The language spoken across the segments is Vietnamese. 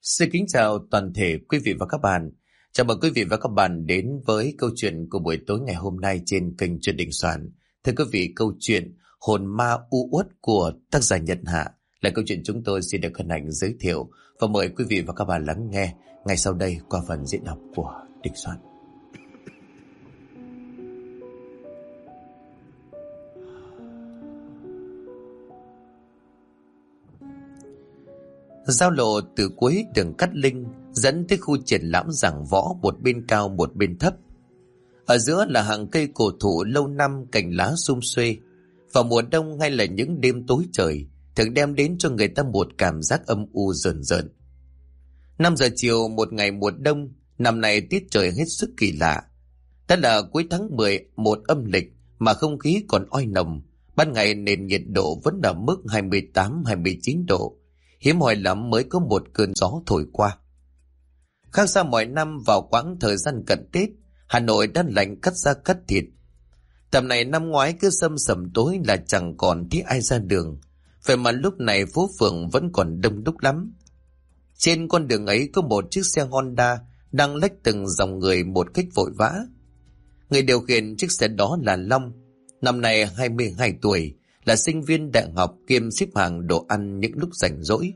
Xin kính chào toàn thể quý vị và các bạn. Chào mừng quý vị và các bạn đến với câu chuyện của buổi tối ngày hôm nay trên kênh Chuyện Đình Soạn. Thưa quý vị, câu chuyện Hồn Ma u uất của tác giả Nhật Hạ là câu chuyện chúng tôi xin được hân hạnh giới thiệu và mời quý vị và các bạn lắng nghe ngay sau đây qua phần diễn đọc của Đình Soạn. Giao lộ từ cuối đường Cát Linh dẫn tới khu triển lãm giảng võ, một bên cao một bên thấp. Ở giữa là hàng cây cổ thụ lâu năm, cành lá sum xuê. Vào mùa đông hay là những đêm tối trời thường đem đến cho người ta một cảm giác âm u rờn rợn. 5 giờ chiều một ngày mùa đông, năm nay tiết trời hết sức kỳ lạ. Đã là cuối tháng 11 âm lịch mà không khí còn oi nồng. Ban ngày nền nhiệt độ vẫn ở mức 28-29 độ. Hiếm hoi lắm mới có một cơn gió thổi qua. Khác xa mọi năm vào quãng thời gian cận Tết, Hà Nội đã lạnh cắt da cắt thịt. Tầm này năm ngoái cứ sầm sầm tối là chẳng còn thấy ai ra đường. Vậy mà lúc này phố phường vẫn còn đông đúc lắm. Trên con đường ấy có một chiếc xe Honda đang lách từng dòng người một cách vội vã. Người điều khiển chiếc xe đó là Long, năm nay 22 tuổi, là sinh viên đại học kiêm xếp hàng đồ ăn những lúc rảnh rỗi.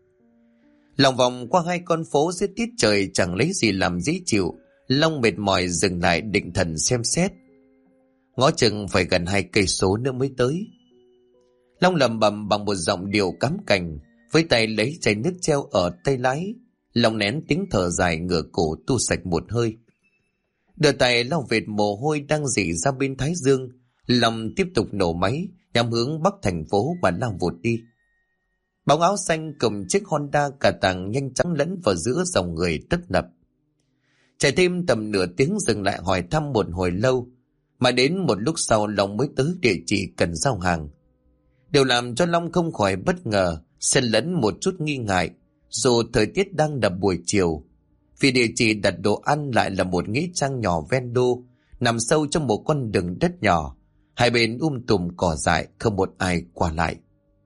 Lòng vòng qua hai con phố dưới tiết trời chẳng lấy gì làm dễ chịu, Long mệt mỏi dừng lại định thần xem xét. Ngó chừng phải gần 2 cây số nữa mới tới. Long lẩm bẩm bằng một giọng điệu cắm cành, với tay lấy chai nước treo ở tay lái. Long nén tiếng thở dài, ngửa cổ tu sạch một hơi. Đưa tay lau vệt mồ hôi đang rỉ ra bên thái dương. Long tiếp tục nổ máy nhằm hướng bắc thành phố mà lao vụt đi. Bóng áo xanh cùng chiếc Honda cà tàng nhanh chóng lẫn vào giữa dòng người tấp nập. Chạy thêm tầm nửa tiếng dừng lại hỏi thăm một hồi lâu, mà đến một lúc sau Long mới tới địa chỉ cần giao hàng. Điều làm cho Long không khỏi bất ngờ, xen lẫn một chút nghi ngại, dù thời tiết đang là buổi chiều, vì địa chỉ đặt đồ ăn lại là một nghĩa trang nhỏ ven đô, nằm sâu trong một con đường đất nhỏ. Hai bên tùm cỏ dại, không một ai qua lại.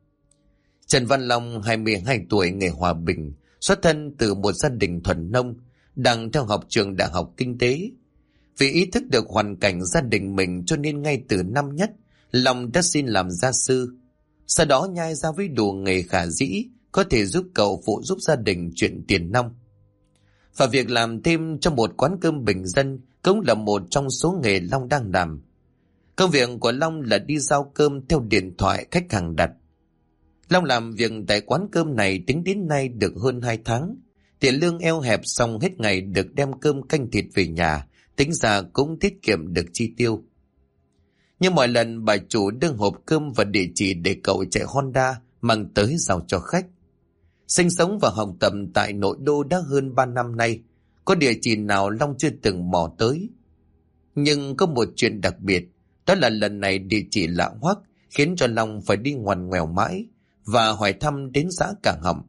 Trần Văn Long, 22 tuổi, người Hòa Bình, xuất thân từ một gia đình thuần nông, đang theo học trường Đại học Kinh tế. Vì ý thức được hoàn cảnh gia đình mình cho nên ngay từ năm nhất, Long đã xin làm gia sư. Sau đó nhai ra với đủ nghề khả dĩ, có thể giúp cậu phụ giúp gia đình chuyện tiền nong. Và việc làm thêm trong một quán cơm bình dân cũng là một trong số nghề Long đang làm. Công việc của Long là đi giao cơm theo điện thoại khách hàng đặt. Long làm việc tại quán cơm này tính đến nay được hơn 2 tháng. Tiền lương eo hẹp, xong hết ngày được đem cơm canh thịt về nhà, tính ra cũng tiết kiệm được chi tiêu. Nhưng mọi lần bà chủ đưa hộp cơm và địa chỉ để cậu chạy Honda mang tới giao cho khách. Sinh sống và học tập tại nội đô đã hơn 3 năm nay, có địa chỉ nào Long chưa từng mò tới. Nhưng có một chuyện đặc biệt, đó là lần này địa chỉ lạ hoắc khiến cho Long phải đi ngoằn ngoèo mãi và hỏi thăm đến xã Cảng Họng.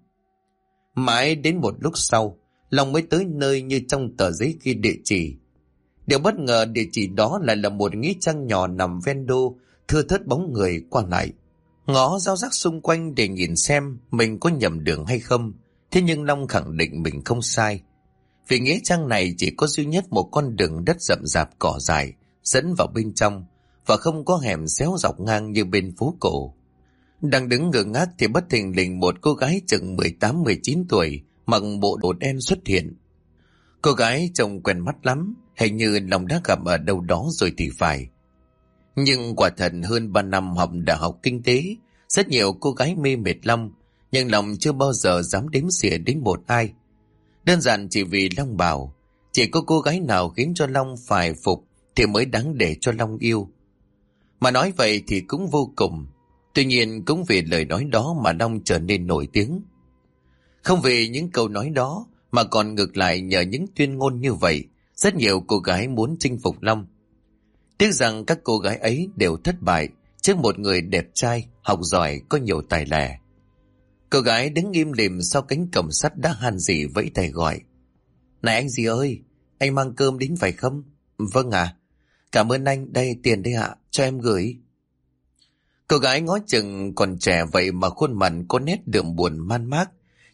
Mãi đến một lúc sau, Long mới tới nơi như trong tờ giấy ghi địa chỉ. Điều bất ngờ, địa chỉ đó lại là một nghĩa trang nhỏ nằm ven đô, thưa thớt bóng người qua lại. Ngó rao rác xung quanh để nhìn xem mình có nhầm đường hay không, thế nhưng Long khẳng định mình không sai. Vì nghĩa trang này chỉ có duy nhất một con đường đất rậm rạp cỏ dại dẫn vào bên trong, và không có hẻm xéo dọc ngang như bên phố cổ. Đang đứng ngơ ngác thì bất thình lình một cô gái chừng 18-19 tuổi mặc bộ đồ đen xuất hiện. Cô gái trông quen mắt lắm, hình như Long đã gặp ở đâu đó rồi thì phải. Nhưng quả thật hơn 3 năm học Đại học Kinh tế, rất nhiều cô gái mê mệt Long, nhưng Long chưa bao giờ dám đếm xỉa đến một ai. Đơn giản chỉ vì Long bảo, chỉ có cô gái nào khiến cho Long phải phục thì mới đáng để cho Long yêu. Mà nói vậy thì cũng vô cùng. Tuy nhiên cũng vì lời nói đó mà Long trở nên nổi tiếng. Không vì những câu nói đó mà còn ngược lại, nhờ những tuyên ngôn như vậy, rất nhiều cô gái muốn chinh phục Long. Tiếc rằng các cô gái ấy đều thất bại trước một người đẹp trai, học giỏi, có nhiều tài lẻ. Cô gái đứng im lìm sau cánh cổng sắt đã han dỉ vẫy tay gọi. Này anh gì ơi, anh mang cơm đến phải không? Vâng ạ. Cảm ơn anh, đây tiền đây ạ, cho em gửi. Cô gái ngó chừng còn trẻ vậy mà khuôn mặt có nét đượm buồn man mác,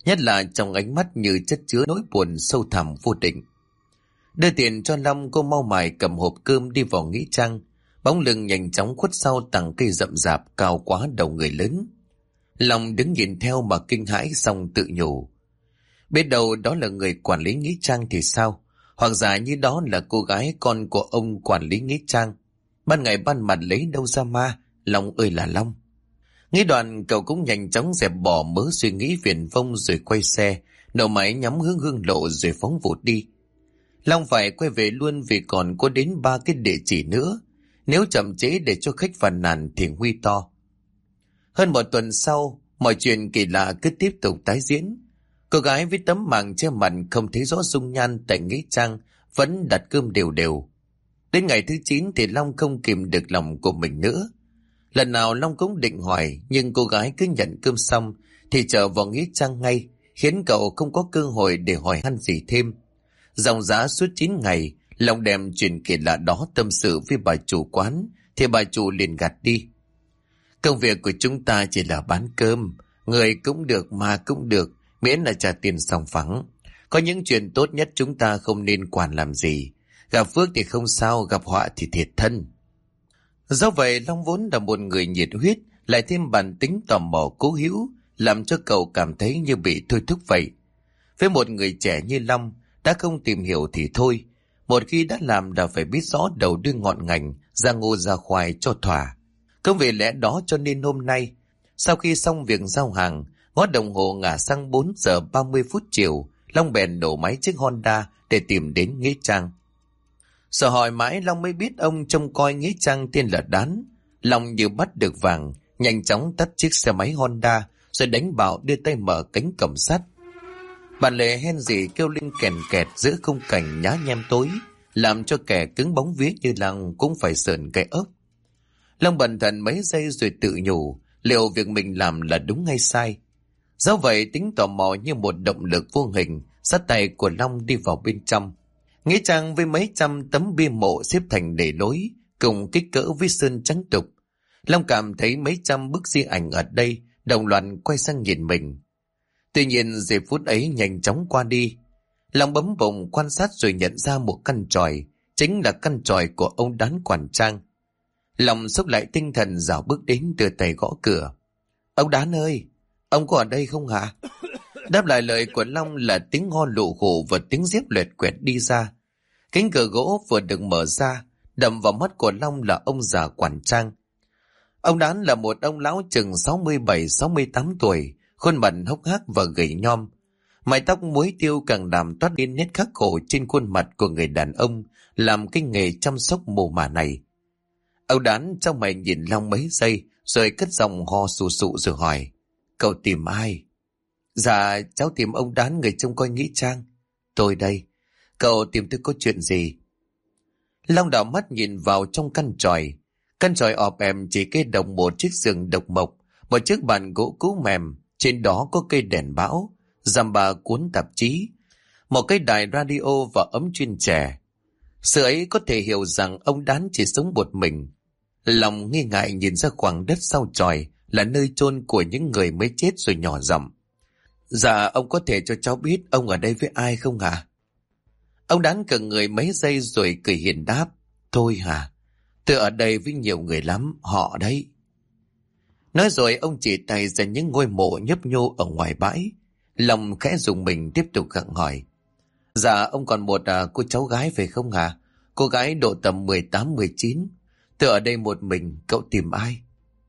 nhất là trong ánh mắt như chất chứa nỗi buồn sâu thẳm vô định. Đưa tiền cho Long, cô mau mải cầm hộp cơm đi vào nghĩa trang, bóng lưng nhanh chóng khuất sau tảng cây rậm rạp cao quá đầu người lớn. Long đứng nhìn theo mà kinh hãi, xong tự nhủ, biết đâu đó là người quản lý nghĩa trang thì sao, hoặc giả như đó là cô gái con của ông quản lý nghĩa trang. Ban ngày ban mặt lấy đâu ra ma, Long ơi là Long. Nghĩ đoạn cậu cũng nhanh chóng dẹp bỏ mớ suy nghĩ viển vông rồi quay xe, nổ máy nhắm hướng hương lộ rồi phóng vụt đi. Long phải quay về luôn vì còn có đến 3 cái địa chỉ nữa. Nếu chậm trễ để cho khách phàn nàn thì nguy to. Hơn một tuần sau, mọi chuyện kỳ lạ cứ tiếp tục tái diễn. Cô gái với tấm màng che mặt không thấy rõ dung nhan tại nghĩa trang vẫn đặt cơm đều đều. Đến ngày thứ 9 thì Long không kìm được lòng của mình nữa. Lần nào Long cũng định hỏi, nhưng cô gái cứ nhận cơm xong thì trở vào nghĩa trang ngay, khiến cậu không có cơ hội để hỏi han gì thêm. Dòng dã suốt 9 ngày, Long đem chuyện kỳ lạ đó tâm sự với bà chủ quán, thì bà chủ liền gạt đi. Công việc của chúng ta chỉ là bán cơm, người cũng được mà cũng được, miễn là trả tiền sòng phẳng. Có những chuyện tốt nhất chúng ta không nên quản làm gì. Gặp phước thì không sao, gặp họa thì thiệt thân. Do vậy Long vốn là một người nhiệt huyết, lại thêm bản tính tò mò cố hữu, làm cho cậu cảm thấy như bị thôi thúc vậy. Với một người trẻ như Long, đã không tìm hiểu thì thôi, một khi đã làm là phải biết rõ đầu đuôi ngọn ngành, ra ngô ra khoai cho thỏa. Cũng vì lẽ đó cho nên hôm nay, sau khi xong việc giao hàng, ngó đồng hồ ngả sang 4 giờ 30 phút chiều, Long bèn nổ máy chiếc Honda để tìm đến nghĩa trang. Sợ hỏi mãi Long mới biết ông trông coi nghĩa trang tên là Đán. Long như bắt được vàng, nhanh chóng tắt chiếc xe máy Honda rồi đánh bảo đưa tay mở cánh cổng sắt. Bản lề hen gì kêu lên kèn kẹt giữa khung cảnh nhá nhem tối, làm cho kẻ cứng bóng vía như Long cũng phải sởn cái ốc. Long bần thần mấy giây rồi tự nhủ liệu việc mình làm là đúng hay sai. Do vậy tính tò mò như một động lực vô hình dắt tay của Long đi vào bên trong. Nghĩa trang với mấy trăm tấm bia mộ xếp thành để lối, cùng kích cỡ với sơn trắng đục. Long cảm thấy mấy trăm bức di ảnh ở đây đồng loạt quay sang nhìn mình. Tuy nhiên giây phút ấy nhanh chóng qua đi. Long bấm bụng quan sát rồi nhận ra một căn chòi, chính là căn chòi của ông Đán quản trang. Long xốc lại tinh thần dạo bước đến đưa tay gõ cửa. Ông Đán ơi, ông có ở đây không hả? Đáp lại lời của Long là tiếng ho lụ khổ và tiếng dép loẹt quẹt đi ra. Cánh cửa gỗ vừa được mở ra, đập vào mắt của Long là ông già quản trang. Ông Đán là một ông lão chừng 67-68 tuổi, khuôn mặt hốc hác và gầy nhom. Mái tóc muối tiêu càng làm toát lên nét khắc khổ trên khuôn mặt của người đàn ông làm cái nghề chăm sóc mồ mả này. Ông Đán trong mày nhìn Long mấy giây rồi cất giọng ho sù sụ rồi hỏi, cậu tìm ai? Dạ cháu tìm ông Đán, người trông coi nghĩa trang. Tôi đây, cậu tìm tôi có chuyện gì? Long đảo mắt nhìn vào trong căn chòi. Căn chòi ọp em chỉ kê đồng một chiếc giường độc mộc, một chiếc bàn gỗ cũ mềm, trên đó có cây đèn bão, dăm ba cuốn tạp chí, một cái đài radio và ấm chuyên chè. Sự ấy có thể hiểu rằng ông Đán chỉ sống một mình. Lòng nghi ngại nhìn ra khoảng đất sau chòi là nơi chôn của những người mới chết rồi nhỏ giọng. Dạ ông có thể cho cháu biết ông ở đây với ai không hả? Ông Đán cận người mấy giây rồi cười hiền đáp. Thôi hả? Tôi ở đây với nhiều người lắm, họ đấy. Nói rồi ông chỉ tay ra những ngôi mộ nhấp nhô ở ngoài bãi. Lòng khẽ dùng mình tiếp tục gặng hỏi. Dạ ông còn một cô cháu gái phải không hả? Cô gái độ tầm 18-19. Tôi ở đây một mình, cậu tìm ai?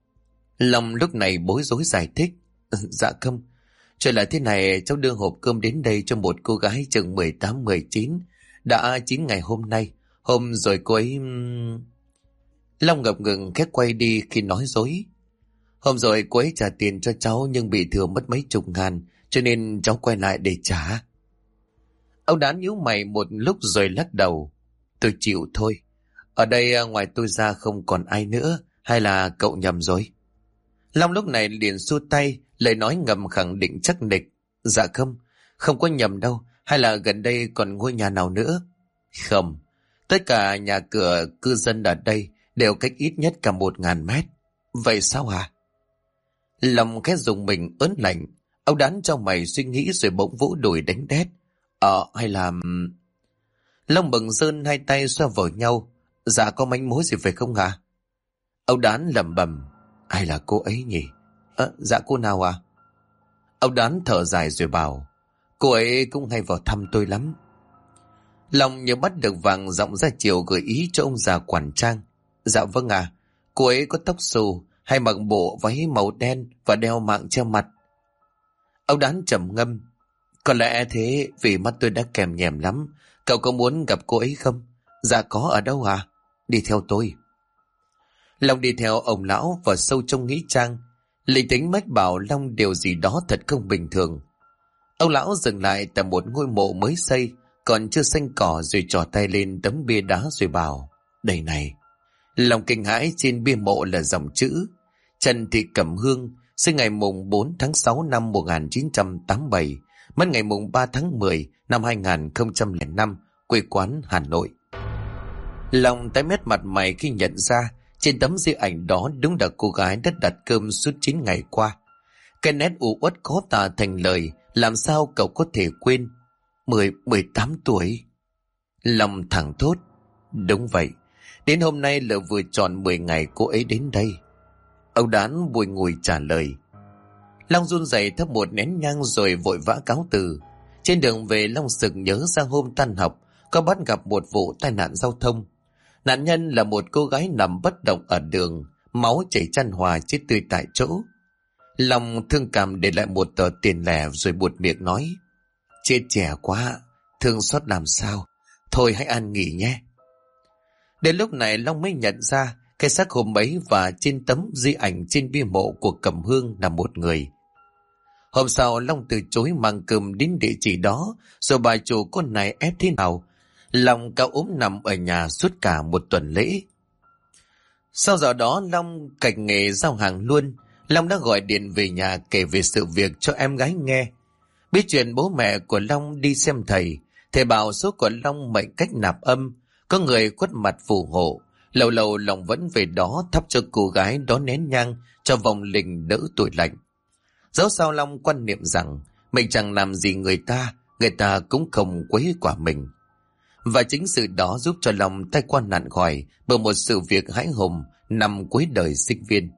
Lòng lúc này bối rối giải thích. Dạ không. Chuyện là thế này, cháu đưa hộp cơm đến đây cho một cô gái chừng 18-19. Đã 9 ngày hôm nay. Hôm rồi cô ấy... Long ngập ngừng khét quay đi khi nói dối. Hôm rồi cô ấy trả tiền cho cháu nhưng bị thừa mất mấy chục ngàn, cho nên cháu quay lại để trả. Ông Đán nhíu mày một lúc rồi lắc đầu. Tôi chịu thôi. Ở đây ngoài tôi ra không còn ai nữa, hay là cậu nhầm rồi? Long lúc này liền xua tay, lời nói ngầm khẳng định chắc nịch. Dạ không, không có nhầm đâu, hay là gần đây còn ngôi nhà nào nữa? Không, tất cả nhà cửa cư dân ở đây đều cách ít nhất cả 1.000 mét. Vậy sao hả? Long khẽ dùng mình ớn lạnh. Ông Đán trong mày suy nghĩ rồi bỗng vỗ đùi đánh đét. Hay là... Long bừng rơn hai tay xoa vào nhau. Dạ có manh mối gì phải không hả? Ông Đán lẩm bẩm. Hay là cô ấy nhỉ? Dạ cô nào à? Ông Đán thở dài rồi bảo. Cô ấy cũng hay vào thăm tôi lắm. Long như bắt được vàng giọng ra chiều gợi ý cho ông già quản trang. Dạ vâng à. Cô ấy có tóc xù, hay mặc bộ váy màu đen và đeo mạng che mặt. Ông Đán trầm ngâm. Có lẽ thế, vì mắt tôi đã kèm nhèm lắm. Cậu có muốn gặp cô ấy không? Dạ có, ở đâu à? Đi theo tôi. Long đi theo ông lão vào sâu trong nghĩa trang. Linh tính mách bảo Long điều gì đó thật không bình thường. Ông lão dừng lại tại một ngôi mộ mới xây, còn chưa xanh cỏ, rồi trỏ tay lên tấm bia đá rồi bảo. Đây này. Long kinh hãi, trên bia mộ là dòng chữ Trần Thị Cẩm Hương, sinh ngày mùng 4 tháng 6 năm 1987, mất ngày mùng 3 tháng 10 năm 2005, quê quán Hà Nội. Long tái mét mặt mày khi nhận ra trên tấm di ảnh đó đúng là cô gái đã đặt cơm suốt 9 ngày qua. Cái nét u uất khó tả thành lời, làm sao cậu có thể quên? 18 tuổi. Long thẳng thốt. Đúng vậy, đến hôm nay là vừa tròn 10 ngày cô ấy đến đây. Ông Đán bùi ngùi trả lời. Long run rẩy thắp một nén nhang rồi vội vã cáo từ. Trên đường về, Long sực nhớ ra hôm tan học có bắt gặp một vụ tai nạn giao thông. Nạn nhân là một cô gái nằm bất động ở đường, máu chảy chan hòa, chết tươi tại chỗ. Long thương cảm để lại một tờ tiền lẻ rồi buột miệng nói. Chết trẻ quá, thương xót làm sao. Thôi hãy an nghỉ nhé. Đến lúc này Long mới nhận ra cái xác hôm ấy và trên tấm di ảnh trên bia mộ của Cẩm Hương là một người. Hôm sau Long từ chối mang cơm đến địa chỉ đó, rồi bà chủ con này ép thế nào, Long cao ốm nằm ở nhà suốt cả một tuần lễ. Sau giờ đó Long cạch nghề giao hàng luôn. Long đã gọi điện về nhà kể về sự việc cho em gái nghe. Biết chuyện bố mẹ của Long đi xem thầy bảo số của Long mệnh cách nạp âm, có người khuất mặt phù hộ. Lâu lâu Long vẫn về đó thắp cho cô gái đó nén nhang cho vong linh đỡ tuổi lạnh. Dẫu sao Long quan niệm rằng mình chẳng làm gì người ta cũng không quấy quả mình. Và chính sự đó giúp cho Long tai qua nạn khỏi bởi một sự việc hãi hùng năm cuối đời sinh viên.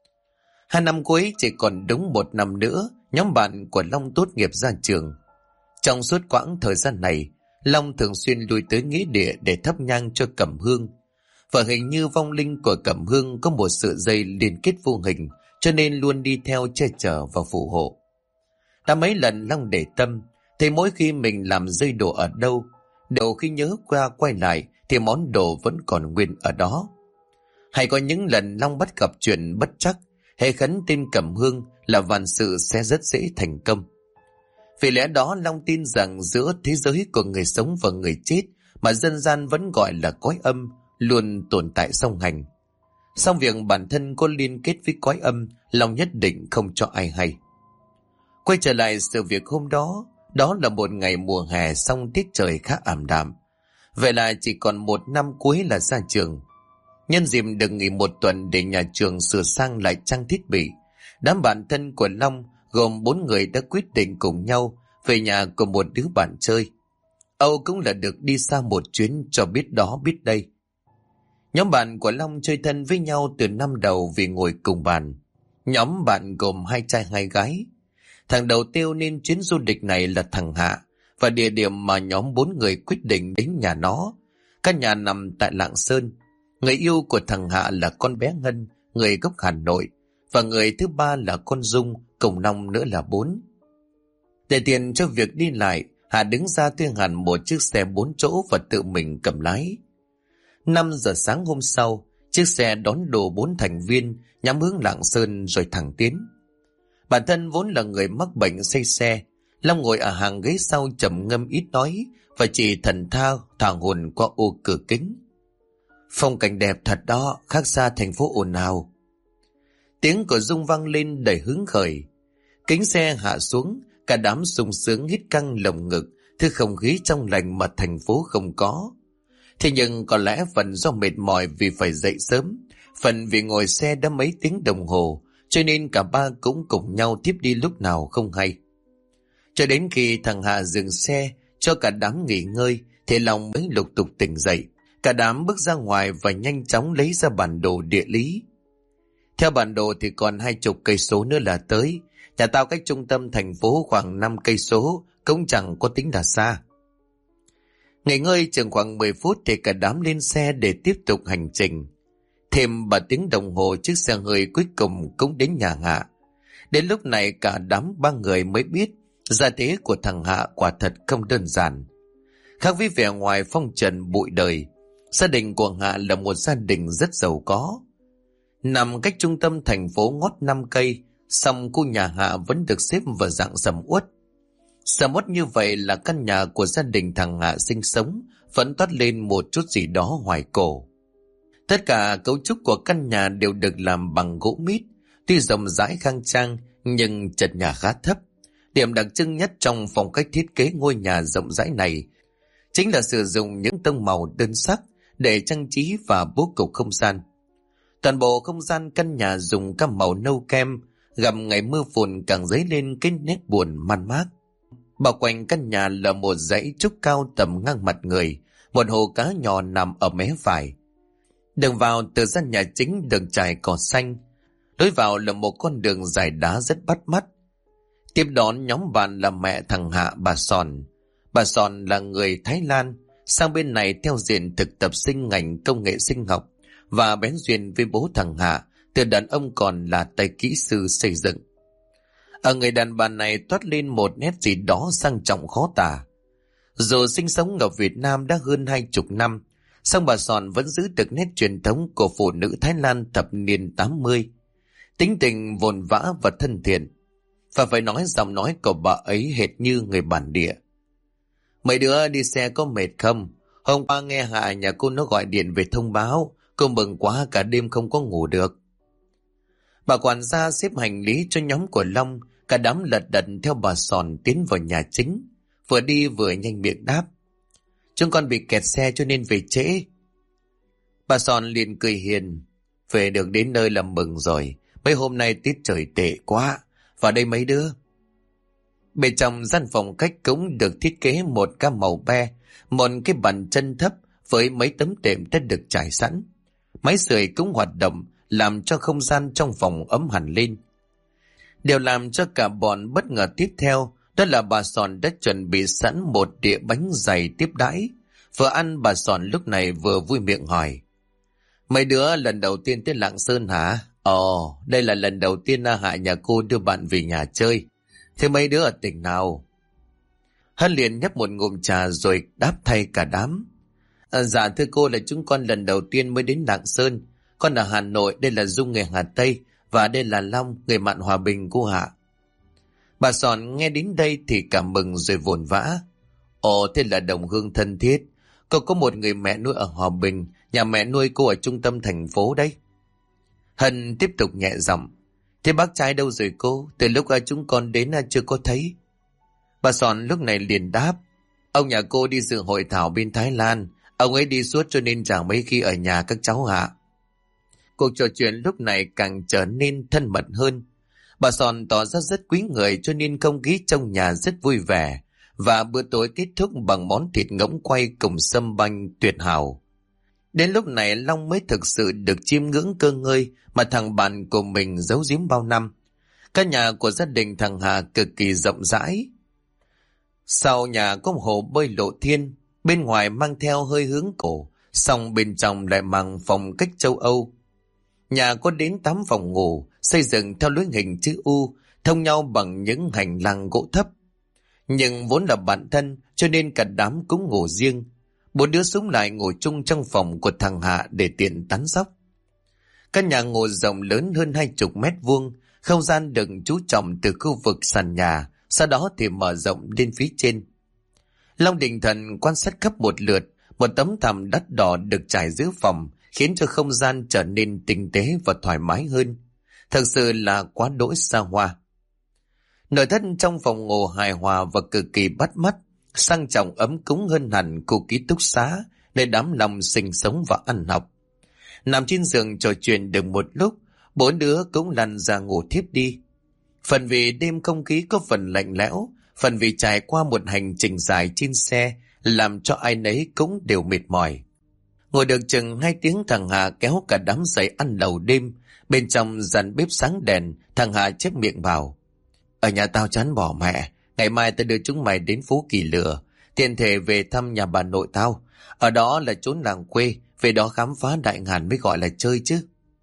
2 năm cuối chỉ còn đúng 1 năm nữa, nhóm bạn của Long tốt nghiệp ra trường. Trong suốt quãng thời gian này, Long thường xuyên lui tới nghĩa địa để thắp nhang cho Cẩm Hương. Và hình như vong linh của Cẩm Hương có một sự dây liên kết vô hình, cho nên luôn đi theo che chở và phù hộ. Đã mấy lần Long để tâm, thì mỗi khi mình làm rơi đồ ở đâu, đều khi nhớ qua quay lại thì món đồ vẫn còn nguyên ở đó. Hay có những lần Long bắt gặp chuyện bất trắc, hệ khấn tên Cẩm Hương là vạn sự sẽ rất dễ thành công. Vì lẽ đó Long tin rằng giữa thế giới của người sống và người chết mà dân gian vẫn gọi là cõi âm luôn tồn tại song hành. Song việc bản thân có liên kết với cõi âm, Long nhất định không cho ai hay. Quay trở lại sự việc hôm đó, đó là một ngày mùa hè song tiết trời khá ảm đạm. Vậy là chỉ còn 1 năm cuối là ra trường. Nhân dịp được nghỉ 1 tuần để nhà trường sửa sang lại trang thiết bị, đám bạn thân của Long gồm 4 người đã quyết định cùng nhau về nhà của một đứa bạn chơi. Âu cũng là được đi xa một chuyến cho biết đó biết đây. Nhóm bạn của Long chơi thân với nhau từ năm đầu vì ngồi cùng bàn. Nhóm bạn gồm 2 trai 2 gái. Thằng đầu tiêu nên chuyến du lịch này là thằng Hạ, và địa điểm mà nhóm 4 người quyết định đến nhà nó. Căn nhà nằm tại Lạng Sơn. Người yêu của thằng Hạ là con bé Ngân, người gốc Hà Nội, và người thứ 3 là con Dung, cùng Long nữa là 4. Để tiền cho việc đi lại, Hạ đứng ra thuê hẳn một chiếc xe 4 chỗ và tự mình cầm lái. 5 giờ sáng hôm sau, chiếc xe đón đồ 4 thành viên nhắm hướng Lạng Sơn rồi thẳng tiến. Bản thân vốn là người mắc bệnh say xe, Long ngồi ở hàng ghế sau trầm ngâm ít nói và chỉ thần thả hồn qua ô cửa kính. Phong cảnh đẹp thật đó, khác xa thành phố ồn ào. Tiếng của Dung vang lên đầy hứng khởi. Kính xe hạ xuống, cả đám sung sướng hít căng lồng ngực, thứ không khí trong lành mà thành phố không có. Thế nhưng có lẽ phần do mệt mỏi vì phải dậy sớm, phần vì ngồi xe đã mấy tiếng đồng hồ, cho nên cả ba cũng cùng nhau tiếp đi lúc nào không hay. Cho đến khi thằng Hạ dừng xe cho cả đám nghỉ ngơi thì Long mới lục tục tỉnh dậy. Cả đám bước ra ngoài và nhanh chóng lấy ra bản đồ địa lý. Theo bản đồ thì còn 20 cây số nữa là tới. Nhà tao cách trung tâm thành phố khoảng 5 cây số, cũng chẳng có tính là xa. Nghỉ ngơi chừng khoảng 10 phút thì cả đám lên xe để tiếp tục hành trình. Thêm 3 tiếng đồng hồ chiếc xe hơi cuối cùng cũng đến nhà Hạ. Đến lúc này cả đám 3 người mới biết gia thế của thằng Hạ quả thật không đơn giản. Khác với vẻ ngoài phong trần bụi đời, gia đình của Hạ là một gia đình rất giàu có. Nằm cách trung tâm thành phố ngót 5 cây, song khu nhà Hạ vẫn được xếp vào dạng sầm uất. Sầm uất như vậy là căn nhà của gia đình thằng Hạ sinh sống vẫn toát lên một chút gì đó hoài cổ. Tất cả cấu trúc của căn nhà đều được làm bằng gỗ mít, tuy rộng rãi khang trang nhưng trần nhà khá thấp. Điểm đặc trưng nhất trong phong cách thiết kế ngôi nhà rộng rãi này chính là sử dụng những tông màu đơn sắc để trang trí và bố cục không gian. Toàn bộ không gian căn nhà dùng các màu nâu kem, gặp ngày mưa phùn càng dấy lên cái nét buồn man mác. Bao quanh căn nhà là một dãy trúc cao tầm ngang mặt người, một hồ cá nhỏ nằm ở mé phải. Đường vào từ gian nhà chính được trải cỏ xanh, lối vào là một con đường dài đá rất bắt mắt. Tiếp đón nhóm bạn là mẹ thằng Hạ, bà Sòn. Bà Sòn là người Thái Lan, sang bên này theo diện thực tập sinh ngành công nghệ sinh học và bén duyên với bố thằng Hạ, từ đàn ông còn là tay kỹ sư xây dựng. Ở người đàn bà này toát lên một nét gì đó sang trọng khó tả. Dù sinh sống ở Việt Nam đã hơn 20 năm, song bà Sòn vẫn giữ được nét truyền thống của phụ nữ Thái Lan thập niên 80. Tính tình vồn vã và thân thiện, và phải nói giọng nói của bà ấy hệt như người bản địa. Mấy đứa đi xe có mệt không? Hôm qua nghe Hạ nhà cô nó gọi điện về thông báo, cô mừng quá cả đêm không có ngủ được. Bà quản gia xếp hành lý cho nhóm của Long, cả đám lật đật theo bà Sòn tiến vào nhà chính, vừa đi vừa nhanh miệng đáp: chúng con bị kẹt xe cho nên về trễ. Bà Sòn liền cười hiền: về được đến nơi là mừng rồi, mấy hôm nay tiết trời tệ quá, vào đây mấy đứa. Bên trong gian phòng khách cũng được thiết kế một cái màu be, một cái bàn chân thấp với mấy tấm đệm đã được trải sẵn. Máy sưởi cũng hoạt động, làm cho không gian trong phòng ấm hẳn lên. Điều làm cho cả bọn bất ngờ tiếp theo đó là bà Sòn đã chuẩn bị sẵn một đĩa bánh dày tiếp đãi. Vừa ăn bà Sòn lúc này vừa vui miệng hỏi: mấy đứa lần đầu tiên tới Lạng Sơn hả? Ồ, đây là lần đầu tiên Hạ nhà cô đưa bạn về nhà chơi. Thế mấy đứa ở tỉnh nào? Hân liền nhấp một ngụm trà rồi đáp thay cả đám: dạ thưa cô, là chúng con lần đầu tiên mới đến Lạng Sơn. Con ở Hà Nội, đây là Dung người Hà Tây, và đây là Long, người bạn Hòa Bình cô Hạ. Bà Sòn nghe đến đây thì cảm mừng rồi vồn vã: ồ, thế là đồng hương thân thiết. Cô có một người mẹ nuôi ở Hòa Bình, nhà mẹ nuôi cô ở trung tâm thành phố đấy. Hân tiếp tục nhẹ giọng: thế bác trai đâu rồi cô? Từ lúc chúng con đến chưa có thấy. Bà Sòn lúc này liền đáp: ông nhà cô đi dự hội thảo bên Thái Lan, ông ấy đi suốt cho nên chẳng mấy khi ở nhà các cháu Hạ. Cuộc trò chuyện lúc này càng trở nên thân mật hơn. Bà Sòn tỏ ra rất quý người cho nên không khí trong nhà rất vui vẻ, và bữa tối kết thúc bằng món thịt ngỗng quay cùng sâm banh tuyệt hảo. Đến lúc này Long mới thực sự được chiêm ngưỡng cơ ngơi mà thằng bạn của mình giấu giếm bao năm. Căn nhà của gia đình thằng Hà cực kỳ rộng rãi. Sau nhà có một hồ bơi lộ thiên, bên ngoài mang theo hơi hướng cổ, song bên trong lại mang phong cách châu Âu. Nhà có đến 8 phòng ngủ, xây dựng theo lối hình chữ U, thông nhau bằng những hành lang gỗ thấp. Nhưng vốn là bạn thân cho nên cả đám cũng ngủ riêng. 4 đứa súng lại ngủ chung trong phòng của thằng Hạ để tiện tán dóc. Căn nhà ngủ rộng lớn hơn 20 mét vuông, không gian được chú trọng từ khu vực sàn nhà, sau đó thì mở rộng lên phía trên. Long định thần quan sát khắp một lượt, một tấm thảm đắt đỏ được trải giữa phòng, khiến cho không gian trở nên tinh tế và thoải mái hơn. Thật sự là quá đỗi xa hoa. Nội thất trong phòng ngủ hài hòa và cực kỳ bắt mắt, sang trọng ấm cúng hơn hẳn khu ký túc xá nơi đám Long sinh sống và ăn học. Nằm trên giường trò chuyện được một lúc, 4 đứa cũng lăn ra ngủ thiếp đi. Phần vì đêm không khí có phần lạnh lẽo, phần vì trải qua một hành trình dài trên xe làm cho ai nấy cũng đều mệt mỏi. Ngồi được chừng 2 tiếng, thằng Hà kéo cả đám dậy ăn lẩu đêm. Bên trong dàn bếp sáng đèn, thằng Hà chép miệng bảo: ở nhà tao chán bỏ mẹ, ngày mai tao đưa chúng mày đến phố Kỳ Lừa, tiện thể về thăm nhà bà nội tao. Ở đó là chốn làng quê, về đó khám phá đại ngàn mới gọi là chơi chứ.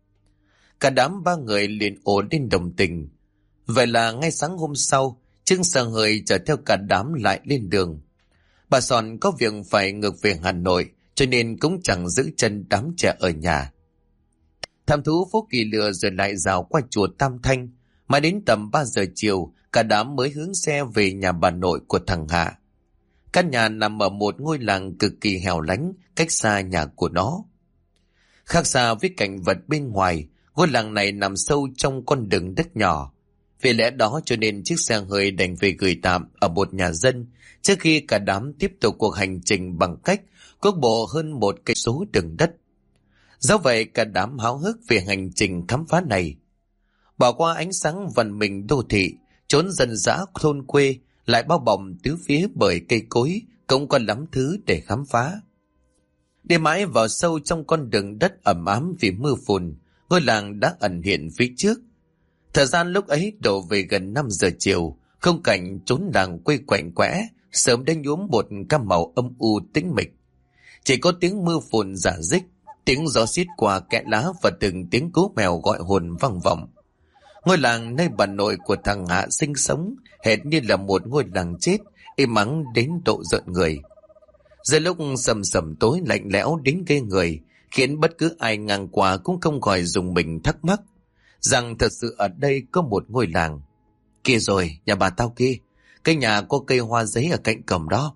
Cả đám 3 người liền ồ lên đồng tình. Vậy là ngay sáng hôm sau, Trương Sở Hời chở theo cả đám lại lên đường. Bà Sòn có việc phải ngược về Hà Nội, cho nên cũng chẳng giữ chân đám trẻ ở nhà. Thăm thú phố Kỳ Lừa rồi lại dạo qua chùa Tam Thanh, mà đến tầm 3 giờ chiều, cả đám mới hướng xe về nhà bà nội của thằng Hạ. Căn nhà nằm ở một ngôi làng cực kỳ hẻo lánh, cách xa nhà của nó. Khác xa với cảnh vật bên ngoài, ngôi làng này nằm sâu trong con đường đất nhỏ. Vì lẽ đó cho nên chiếc xe hơi đành về gửi tạm ở một nhà dân, trước khi cả đám tiếp tục cuộc hành trình bằng cách cuốc bộ hơn 1 cây số đường đất. Do vậy cả đám háo hức về hành trình khám phá này. Bỏ qua ánh sáng văn minh đô thị, chốn dân dã thôn quê lại bao bọc tứ phía bởi cây cối, cũng có lắm thứ để khám phá. Đi mãi vào sâu trong con đường đất ẩm ám vì mưa phùn, ngôi làng đã ẩn hiện phía trước. Thời gian lúc ấy đổ về gần 5 giờ chiều, không cảnh chốn làng quê quạnh quẽ sớm đã nhuốm một cam màu âm u tĩnh mịch. Chỉ có tiếng mưa phùn rả rích, tiếng gió xiết qua kẽ lá và từng tiếng cú mèo gọi hồn vang vọng. Ngôi làng nơi bà nội của thằng Hạ sinh sống hệt như là một ngôi làng chết, im ắng đến độ rợn người. Giữa lúc sầm sầm tối lạnh lẽo đến ghê người, khiến bất cứ ai ngang qua cũng không khỏi dùng mình thắc mắc rằng thật sự ở đây có một ngôi làng. Kia rồi, nhà bà tao kia, cái nhà có cây hoa giấy ở cạnh cổng đó.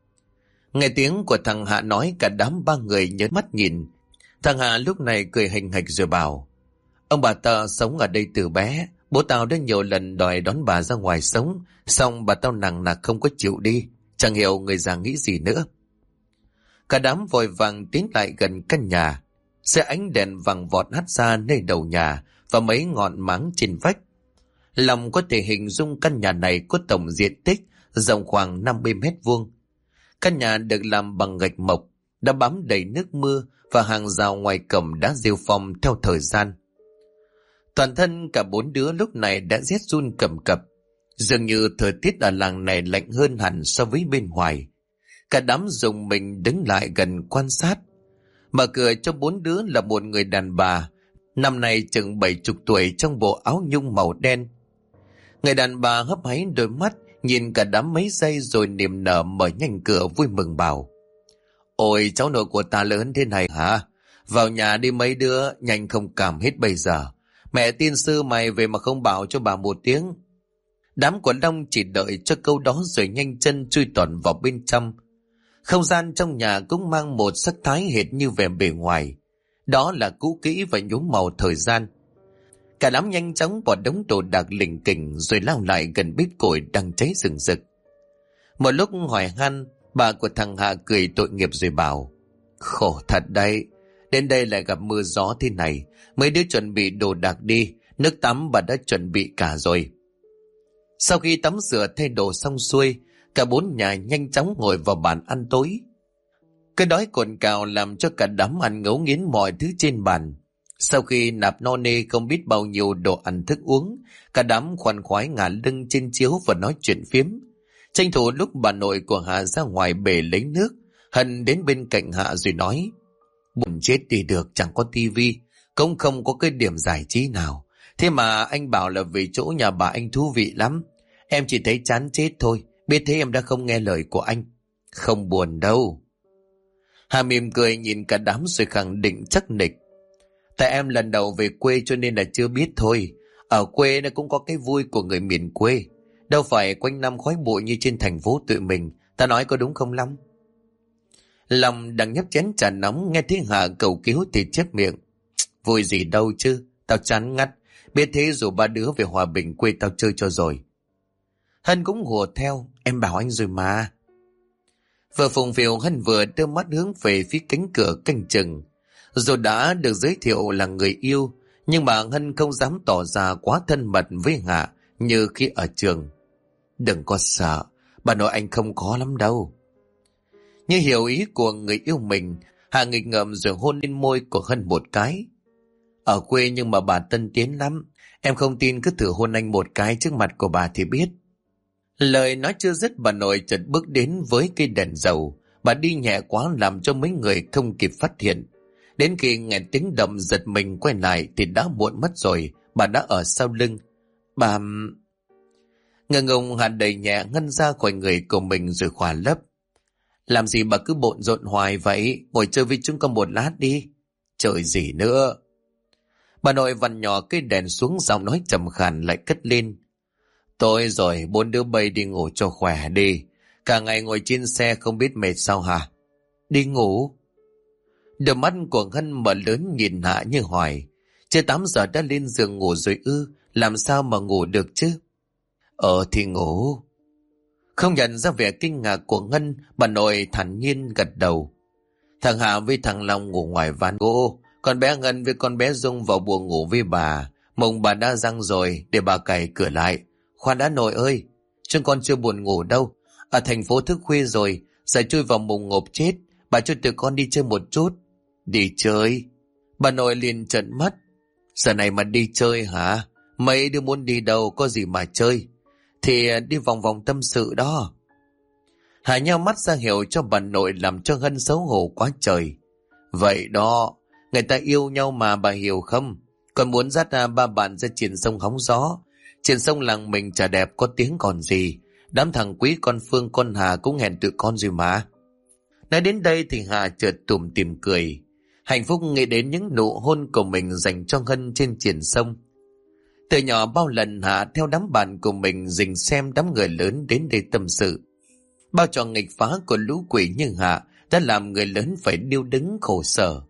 Nghe tiếng của thằng Hạ nói, cả đám 3 người nhớn mắt nhìn. Thằng Hạ lúc này cười hình hạch rồi bảo: ông bà tao sống ở đây từ bé, bố tao đã nhiều lần đòi đón bà ra ngoài sống, xong bà tao nằng nặc không có chịu đi, chẳng hiểu người già nghĩ gì nữa. Cả đám vội vàng tiến lại gần căn nhà. Xe ánh đèn vàng vọt hắt ra nơi đầu nhà và mấy ngọn máng trên vách. Lòng có thể hình dung căn nhà này có tổng diện tích rộng khoảng 50 mét vuông. Căn nhà được làm bằng gạch mộc, đã bám đầy nước mưa và hàng rào ngoài cổng đã rêu phong theo thời gian. Toàn thân cả 4 đứa lúc này đã rét run cầm cập, dường như thời tiết ở làng này lạnh hơn hẳn so với bên ngoài. Cả đám dùng mình đứng lại gần quan sát. Mở cửa cho 4 đứa là một người đàn bà, năm nay chừng 70 tuổi, trong bộ áo nhung màu đen. Người đàn bà hấp háy đôi mắt, nhìn cả đám mấy giây rồi niềm nở mở nhanh cửa vui mừng bảo: ôi, cháu nội của ta lớn thế này hả? Vào nhà đi mấy đứa, nhanh không cảm hết bây giờ. Mẹ tiên sư mày về mà không bảo cho bà một tiếng. Đám của Long chỉ đợi cho câu đó rồi nhanh chân chui tọt vào bên trong. Không gian trong nhà cũng mang một sắc thái hệt như vẻ bề ngoài, đó là cũ kỹ và nhuốm màu thời gian. Cả đám nhanh chóng bỏ đống đồ đạc lỉnh kỉnh rồi lao lại gần bếp củi đang cháy rừng rực. Một lúc hỏi han, bà của thằng Hạ cười tội nghiệp rồi bảo: khổ thật đấy, đến đây lại gặp mưa gió thế này. Mấy đứa chuẩn bị đồ đạc đi, nước tắm bà đã chuẩn bị cả rồi. Sau khi tắm rửa thay đồ xong xuôi, cả 4 nhà nhanh chóng ngồi vào bàn ăn tối. Cái đói cồn cào làm cho cả đám ăn ngấu nghiến mọi thứ trên bàn. Sau khi nạp no nê không biết bao nhiêu đồ ăn thức uống, cả đám khoan khoái ngả lưng trên chiếu và nói chuyện phiếm. Tranh thủ lúc bà nội của Hạ ra ngoài bể lấy nước, Hân đến bên cạnh Hạ rồi nói: buồn chết đi được, chẳng có tivi, cũng không có cái điểm giải trí nào. Thế mà anh bảo là về chỗ nhà bà anh thú vị lắm. Em chỉ thấy chán chết thôi, biết thế em đã không nghe lời của anh. Không buồn đâu. Hà mỉm cười nhìn cả đám rồi khẳng định chắc nịch: tại em lần đầu về quê cho nên là chưa biết thôi. Ở quê nó cũng có cái vui của người miền quê, đâu phải quanh năm khói bụi như trên thành phố tụi mình. Ta nói có đúng không Long? Long đang nhấp chén trà nóng, nghe thấy Hà cầu cứu thì chép miệng: vui gì đâu chứ, tao chán ngắt. Biết thế rủ 3 đứa về Hòa Bình quê tao chơi cho rồi. Hân cũng hùa theo: em bảo anh rồi mà. Vừa phùng phiều Hân vừa đưa mắt hướng về phía cánh cửa canh chừng. Dù đã được giới thiệu là người yêu, nhưng mà Hân không dám tỏ ra quá thân mật với Hạ như khi ở trường. Đừng có sợ, bà nội anh không có lắm đâu. Như hiểu ý của người yêu mình, Hà nghịch ngợm rồi hôn lên môi của Hân một cái. Ở quê nhưng mà bà tân tiến lắm. Em không tin cứ thử hôn anh một cái trước mặt của bà thì biết. Lời nói chưa dứt, bà nội chợt bước đến với cây đèn dầu. Bà đi nhẹ quá làm cho mấy người không kịp phát hiện. Đến khi nghe tiếng động giật mình quay lại thì đã muộn mất rồi. Bà đã ở sau lưng. Bà... Ngờ ngùng Hà đẩy nhẹ Ngân ra khỏi người của mình rồi khỏa lấp. Làm gì bà cứ bộn rộn hoài vậy? Ngồi chơi với chúng con một lát đi. Trời gì nữa. Bà nội vặn nhỏ cây đèn xuống, giọng nói trầm khàn lại cất lên. Tối rồi, 4 đứa bay đi ngủ cho khỏe đi. Cả ngày ngồi trên xe không biết mệt sao hả? Đi ngủ? Đôi mắt của Hân mở lớn nhìn Hạ như hỏi. Chưa 8 giờ đã lên giường ngủ rồi ư? Làm sao mà ngủ được chứ? Thì ngủ. Không nhận ra vẻ kinh ngạc của Ngân, bà nội thản nhiên gật đầu. Thằng Hạ với thằng Long ngủ ngoài van gỗ, còn bé Ngân với con bé Dung vào buồng ngủ với bà. Mông bà đã răng rồi, để bà cày cửa lại. Khoan đã nội ơi, chúng con chưa buồn ngủ đâu. Ở thành phố thức khuya rồi, giờ chui vào mùng ngộp chết. Bà cho tụi con đi chơi một chút. Đi chơi? Bà nội liền trợn mắt. Giờ này mà đi chơi hả? Mấy đứa muốn đi đâu, có gì mà chơi? Thì đi vòng vòng tâm sự đó. Hà nheo mắt ra hiệu cho bà nội, làm cho Hân xấu hổ quá trời. Vậy đó, người ta yêu nhau mà bà hiểu không? Còn muốn dắt ba bạn ra triển sông hóng gió. Trên sông làng mình chả đẹp có tiếng còn gì. Đám thằng Quý, con Phương, con Hà cũng hẹn tụi con rồi mà. Nói đến đây thì Hà chợt tủm tỉm cười. Hạnh phúc nghĩ đến những nụ hôn của mình dành cho Hân trên triển sông. Từ nhỏ bao lần Hà theo đám bạn của mình dình xem đám người lớn đến đây tâm sự. Bao trò nghịch phá của lũ quỷ như Hà đã làm người lớn phải điêu đứng khổ sở.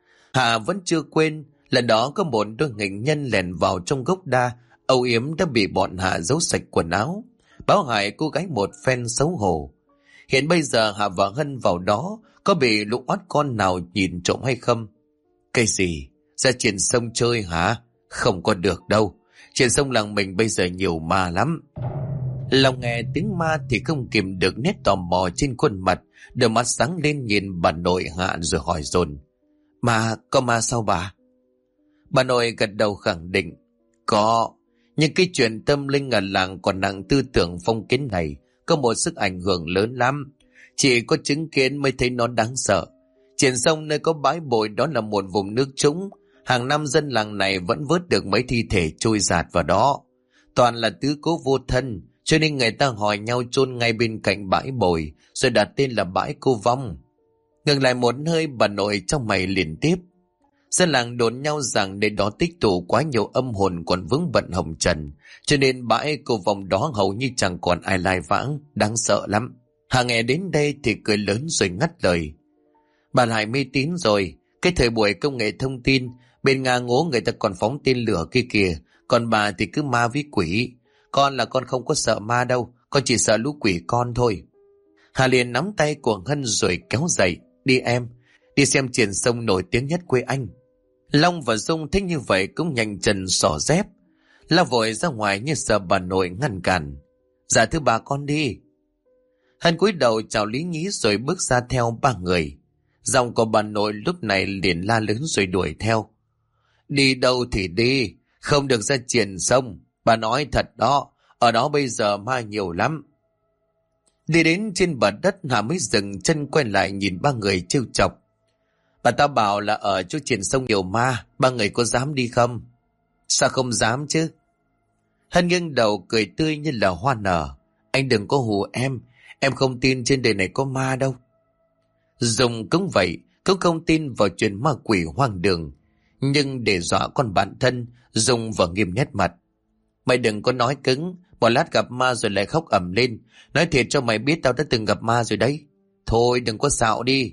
Hà vẫn chưa quên, lần đó có một đôi nghịch nhân lèn vào trong gốc đa, âu yếm đã bị bọn Hà giấu sạch quần áo, báo hại cô gái một phen xấu hổ. Hiện bây giờ Hà và Hân vào đó, có bị lũ oát con nào nhìn trộm hay không? Cái gì? Ra trên sông chơi hả? Không có được đâu. Trên sông làng mình bây giờ nhiều ma lắm. Lòng nghe tiếng ma thì không kìm được nét tò mò trên khuôn mặt, đôi mắt sáng lên nhìn bà nội Hạ rồi hỏi dồn. Mà có ma sao bà? Bà nội gật đầu khẳng định. Có, nhưng cái chuyện tâm linh ở làng còn nặng tư tưởng phong kiến này có một sức ảnh hưởng lớn lắm. Chỉ có chứng kiến mới thấy nó đáng sợ. Trên sông nơi có bãi bồi đó là một vùng nước trũng. Hàng năm dân làng này vẫn vớt được mấy thi thể trôi dạt vào đó. Toàn là tứ cố vô thân, cho nên người ta hỏi nhau chôn ngay bên cạnh bãi bồi, rồi đặt tên là bãi cô vong. Ngừng lại một hơi, bà nội trong mày liền tiếp. Dân làng đồn nhau rằng nơi đó tích tụ quá nhiều âm hồn còn vướng bận hồng trần, cho nên bãi cô vong đó hầu như chẳng còn ai lai vãng, đáng sợ lắm. Hà nghe đến đây thì cười lớn rồi ngắt lời. Bà lại mê tín rồi, cái thời buổi công nghệ thông tin, bên Nga ngố người ta còn phóng tên lửa kia kìa, còn bà thì cứ ma với quỷ. Con là con không có sợ ma đâu, con chỉ sợ lũ quỷ con thôi. Hà liền nắm tay của Hân rồi kéo dậy. Đi em, đi xem triển sông nổi tiếng nhất quê anh. Long và Dung thích như vậy cũng nhanh chân xỏ dép, lao vội ra ngoài như sợ bà nội ngăn cản. Dạ thưa bà, con đi. Hân cúi đầu chào lý nhí rồi bước ra theo ba người. Giọng của bà nội lúc này liền la lớn rồi đuổi theo. Đi đâu thì đi, không được ra triển sông. Bà nói thật đó, ở đó bây giờ ma nhiều lắm. Đi đến trên bờ đất, Hà mới dừng chân quay lại nhìn ba người trêu chọc. Bà ta bảo là ở chỗ triển sông nhiều ma, ba người có dám đi không? Sao không dám chứ? Hân nghiêng đầu cười tươi như là hoa nở. Anh đừng có hù em không tin trên đời này có ma đâu. Dung cũng vậy, cũng không tin vào chuyện ma quỷ hoang đường. Nhưng để dọa con bạn thân, Dung vừa nghiêm nét mặt. Mày đừng có nói cứng, một lát gặp ma rồi lại khóc ầm lên. Nói thiệt cho mày biết tao đã từng gặp ma rồi đấy. Thôi đừng có xạo đi.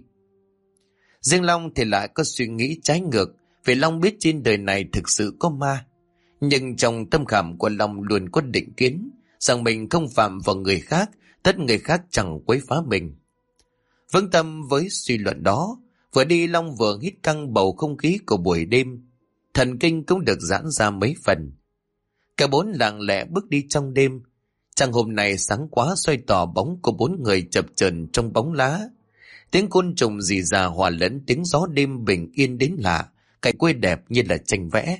Riêng Long thì lại có suy nghĩ trái ngược, vì Long biết trên đời này thực sự có ma. Nhưng trong tâm khảm của Long luôn có định kiến, rằng mình không phạm vào người khác, tất người khác chẳng quấy phá mình. Vững tâm với suy luận đó, vừa đi Long vừa hít căng bầu không khí của buổi đêm. Thần kinh cũng được giãn ra mấy phần. Cả bốn lặng lẽ bước đi trong đêm. Trăng hôm nay sáng quá xoay tỏ bóng của 4 người chập chờn trong bóng lá. Tiếng côn trùng rì rà hòa lẫn tiếng gió đêm bình yên đến lạ, cảnh quê đẹp như là tranh vẽ.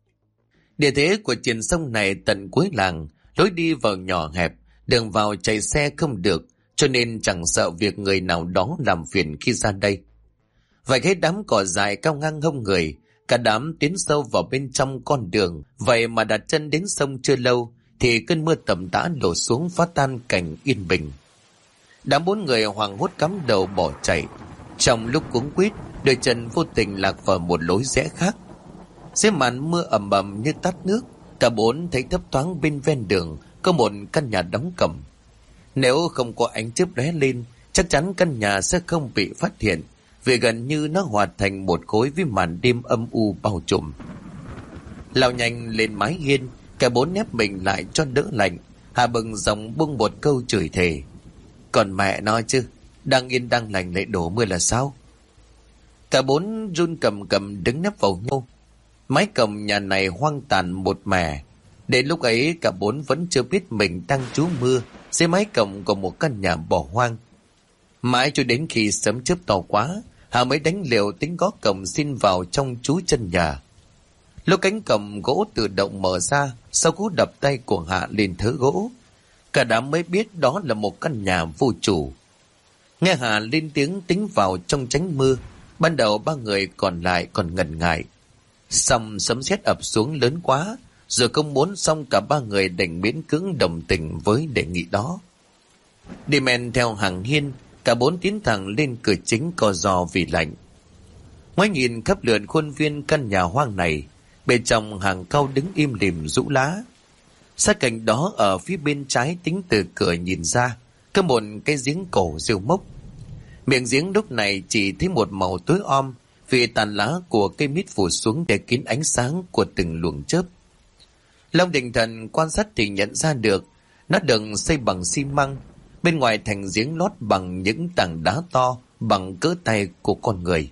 Địa thế của triền sông này tận cuối làng, lối đi vào nhỏ hẹp, đường vào chạy xe không được, cho nên chẳng sợ việc người nào đó làm phiền khi ra đây. Vài cái đám cỏ dài cao ngang hông người, cả đám tiến sâu vào bên trong con đường. Vậy mà đặt chân đến sông chưa lâu thì cơn mưa tầm tã đổ xuống phá tan cảnh yên bình. Đám 4 người hoảng hốt cắm đầu bỏ chạy. Trong lúc cuống quýt, đôi chân vô tình lạc vào một lối rẽ khác. Dưới màn mưa ầm ầm như tát nước, cả 4 thấy thấp thoáng bên ven đường có một căn nhà đóng cẩm. Nếu không có ánh chớp lóe lên, chắc chắn căn nhà sẽ không bị phát hiện, vì gần như nó hòa thành một khối với màn đêm âm u bao trùm. Lao nhanh lên mái hiên, cả 4 nép mình lại cho đỡ lạnh. Hà bừng dòng buông một câu chửi thề: còn mẹ nói chứ, đang yên đang lành lại đổ mưa là sao? Cả 4 run cầm cầm đứng nép vào nhau. Mái cổng nhà này hoang tàn một mẻ. Đến lúc ấy cả 4 vẫn chưa biết mình đang trú mưa dưới mái cổng của một căn nhà bỏ hoang. Mãi cho đến khi sấm chớp to quá, Hà mới đánh liều tính gõ cổng xin vào trong trú chân nhà. Lúc cánh cổng gỗ tự động mở ra, sau cú đập tay của Hà lên thớ gỗ, cả đám mới biết đó là một căn nhà vô chủ. Nghe Hà lên tiếng tính vào trong tránh mưa, ban đầu 3 người còn lại còn ngần ngại. Xong sấm sét ập xuống lớn quá, rồi không muốn, xong cả 3 người đành miễn cưỡng đồng tình với đề nghị đó. Đi men theo hàng hiên, cả 4 tiến thẳng lên cửa chính co ro vì lạnh. Ngoái nhìn khắp lượn khuôn viên căn nhà hoang này, bên trong hàng cau đứng im lìm rũ lá. Sát cạnh đó ở phía bên trái tính từ cửa nhìn ra, có một cái giếng cổ rêu mốc. Miệng giếng lúc này chỉ thấy một màu tối om, vì tàn lá của cây mít phủ xuống để kín ánh sáng của từng luồng chớp. Long định thần quan sát thì nhận ra được nó được xây bằng xi măng, bên ngoài thành giếng lót bằng những tảng đá to bằng cỡ tay của con người.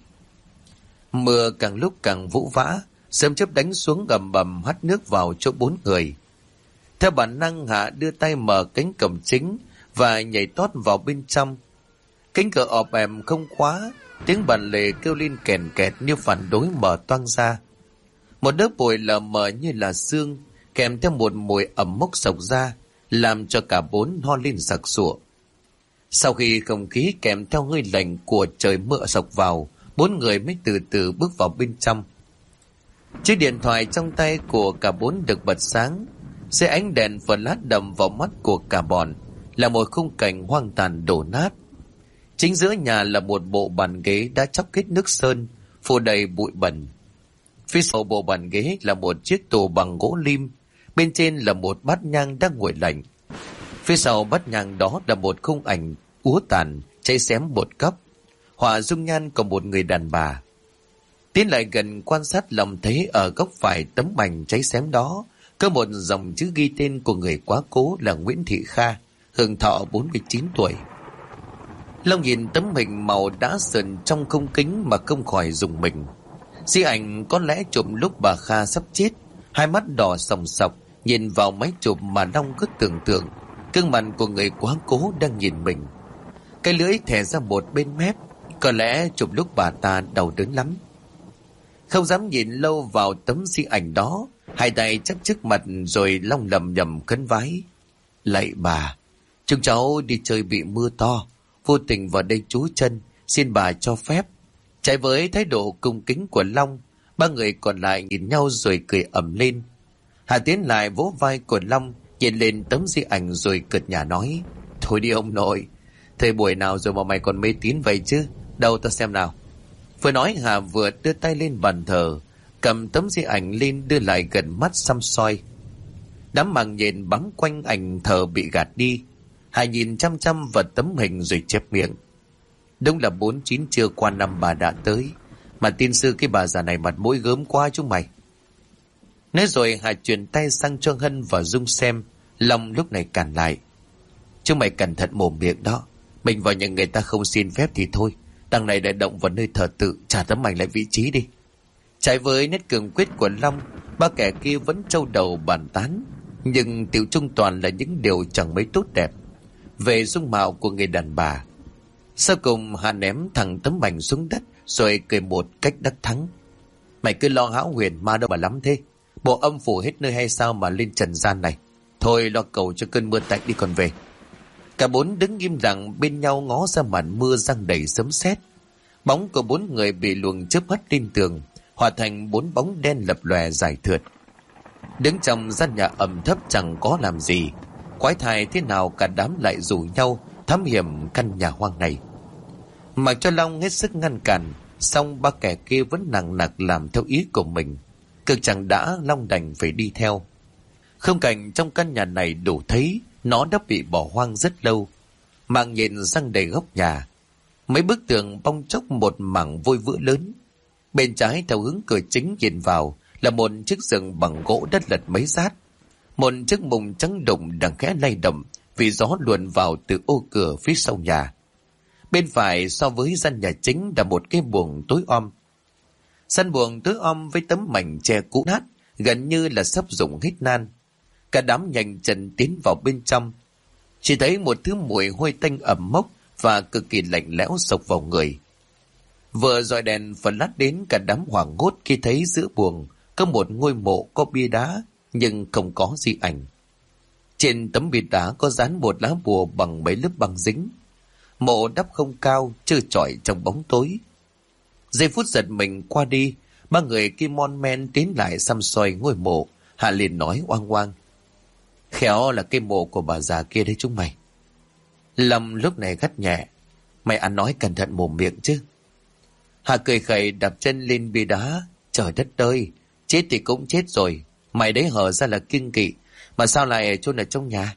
Mưa càng lúc càng vũ vã, sớm chớp đánh xuống ầm ầm hắt nước vào chỗ 4 người. Theo bản năng, Hạ đưa tay mở cánh cổng chính và nhảy tót vào bên trong. Cánh cửa ọp ẻm không khóa, tiếng bàn lề kêu lên kèn kẹt như phản đối mở toang ra. Một lớp bụi lờ mờ như là sương, kèm theo một mùi ẩm mốc sộc ra, làm cho cả 4 ho lên sặc sụa. Sau khi không khí kèm theo hơi lạnh của trời mưa sộc vào, 4 người mới từ từ bước vào bên trong. Chiếc điện thoại trong tay của cả 4 được bật sáng, dưới ánh đèn flash đầm vào mắt của cả bọn là một khung cảnh hoang tàn đổ nát. Chính giữa nhà là một bộ bàn ghế đã chóc hết nước sơn, phủ đầy bụi bẩn. Phía sau bộ bàn ghế là một chiếc tủ bằng gỗ lim, bên trên là một bát nhang đang nguội lạnh. Phía sau bát nhang đó là một khung ảnh úa tàn, cháy xém một cấp, họa dung nhan của một người đàn bà. Tiến lại gần quan sát, lòng thấy ở góc phải tấm ảnh cháy xém đó có một dòng chữ ghi tên của người quá cố là Nguyễn Thị Kha, hưởng thọ 49 tuổi. Long nhìn tấm hình màu đã sờn trong khung kính mà không khỏi rùng mình. Di ảnh có lẽ chụp lúc bà Kha sắp chết, hai mắt đỏ sòng sọc nhìn vào máy chụp mà Long cứ tưởng tượng gương mặt của người quá cố đang nhìn mình. Cái lưỡi thè ra một bên mép, có lẽ chụp lúc bà ta đau đớn lắm. Không dám nhìn lâu vào tấm di ảnh đó, hai tay chắp trước mặt rồi Long lầm nhầm khấn vái: lạy bà, chúng cháu đi chơi bị mưa to, vô tình vào đây trú chân, xin bà cho phép. Trái với thái độ cung kính của Long, 3 người còn lại nhìn nhau rồi cười ầm lên. Hà tiến lại vỗ vai của Long, nhìn lên tấm di ảnh rồi cợt nhả nói: thôi đi ông nội, thời buổi nào rồi mà mày còn mê tín vậy chứ, đâu ta xem nào. Vừa nói Hà vừa đưa tay lên bàn thờ, cầm tấm di ảnh lên đưa lại gần mắt xăm soi. Đám màng nhện bám quanh ảnh thờ bị gạt đi. Hà nhìn chăm chăm vào tấm hình rồi chép miệng: đúng là 49 chưa qua năm bà đã tới, mà tin sư cái bà già này mặt mũi gớm quá chúng mày. Nói rồi Hà chuyển tay sang cho Hân và Dung xem. Long lúc này cản lại: chúng mày cẩn thận mồm miệng đó, mình vào nhà người ta không xin phép thì thôi, đằng này đã động vào nơi thờ tự, trả tấm ảnh lại vị trí đi. Trái với nét cường quyết của Long, 3 kẻ kia vẫn trâu đầu bàn tán. nhưng Tiểu Trung toàn là những điều chẳng mấy tốt đẹp về dung mạo của người đàn bà. Sau cùng Hà ném thẳng tấm ảnh xuống đất rồi cười một cách đắc thắng. Mày cứ lo hão huyền ma đâu mà lắm thế. Bộ âm phủ hết nơi hay sao mà lên trần gian này. Thôi lo cầu cho cơn mưa tạnh đi còn về. Cả bốn đứng im lặng bên nhau ngó ra màn mưa giăng đầy sấm sét. Bóng của bốn người bị luồng chớp hất lên tường, hòa thành bốn bóng đen lập lòe dài thượt. Đứng trong gian nhà ẩm thấp chẳng có làm gì, quái thai thế nào cả đám lại rủ nhau thám hiểm căn nhà hoang này. Mặc cho Long hết sức ngăn cản, song ba kẻ kia vẫn nặng nặc làm theo ý của mình. Cực chẳng đã, Long đành phải đi theo. Khung cảnh trong căn nhà này đủ thấy nó đã bị bỏ hoang rất lâu. Mạng nhện răng đầy góc nhà. Mấy bức tường bong chóc một mảng vôi vữa lớn. Bên trái theo hướng cửa chính nhìn vào là một chiếc giường bằng gỗ đất lật mấy rát. Một chiếc mùng trắng đụng đang khẽ lay động vì gió luồn vào từ ô cửa phía sau nhà. Bên phải so với gian nhà chính là một cái buồng tối om. Gian buồng tối om với tấm mảnh tre cũ nát, gần như là sắp rụng hết nan. Cả đám nhanh chân tiến vào bên trong. Chỉ thấy một thứ mùi hôi tanh ẩm mốc và cực kỳ lạnh lẽo sộc vào người. Vừa dọi đèn phần lát đến, cả đám hoảng hốt khi thấy giữa buồng có một ngôi mộ có bia đá nhưng không có di ảnh. Trên tấm bia đá có dán một lá bùa bằng mấy lớp băng dính. Mộ đắp không cao, trơ trọi trong bóng tối. Giây phút giật mình qua đi, ba người kim mon men tiến lại xăm soi ngôi mộ. Hạ liền nói oang oang: Khéo là cái mộ của bà già kia đấy chúng mày. Lâm lúc này gắt nhẹ: Mày ăn nói cẩn thận mồm miệng chứ. Hạ cười khẩy đạp chân lên bia đá: Trời đất ơi, chết thì cũng chết rồi, mày đấy hở ra là kiêng kỵ, mà sao lại chôn ở trong nhà?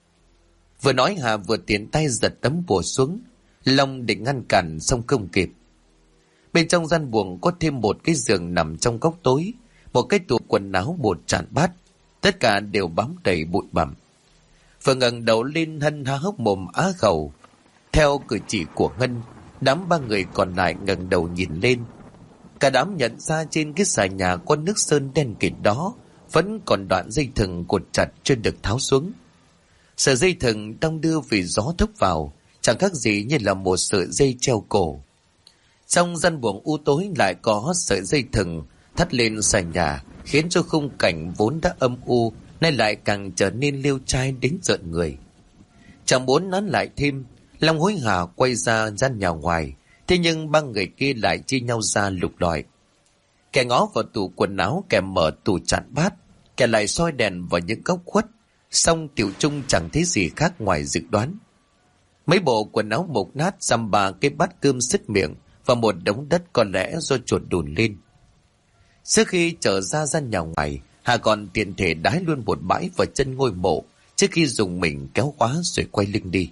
Vừa nói Hà vừa tiến tay giật tấm bùa xuống. Long định ngăn cản xong không kịp. Bên trong gian buồng có thêm một cái giường nằm trong góc tối, một cái tủ quần áo, một chản bát, tất cả đều bám đầy bụi bặm. Vừa ngẩng đầu lên, Hân há hốc mồm á khẩu. Theo cử chỉ của Hân, đám ba người còn lại ngẩng đầu nhìn lên. Cả đám nhận ra trên cái xà nhà có nước sơn đen kịt đó vẫn còn đoạn dây thừng cột chặt chưa được tháo xuống. Sợi dây thừng đong đưa vì gió thốc vào, chẳng khác gì như là một sợi dây treo cổ. Trong gian buồng u tối lại có sợi dây thừng thắt lên xà nhà, khiến cho khung cảnh vốn đã âm u nay lại càng trở nên liêu trai đến rợn người. Chẳng muốn nán lại thêm, Long hối hả quay ra gian nhà ngoài, thế nhưng ba người kia lại chia nhau ra lục lọi. Kẻ ngó vào tủ quần áo, kẻ mở tủ chạn bát, kẻ lại soi đèn vào những góc khuất. Song Tiểu Trung chẳng thấy gì khác ngoài dự đoán. Mấy bộ quần áo mục nát, xăm ba cái bát cơm sứt miệng và một đống đất có lẽ do chuột đùn lên. Trước khi trở ra gian nhà ngoài, Hà còn tiện thể đái luôn một bãi vào chân ngôi mộ trước khi dùng mình kéo khóa rồi quay lưng đi.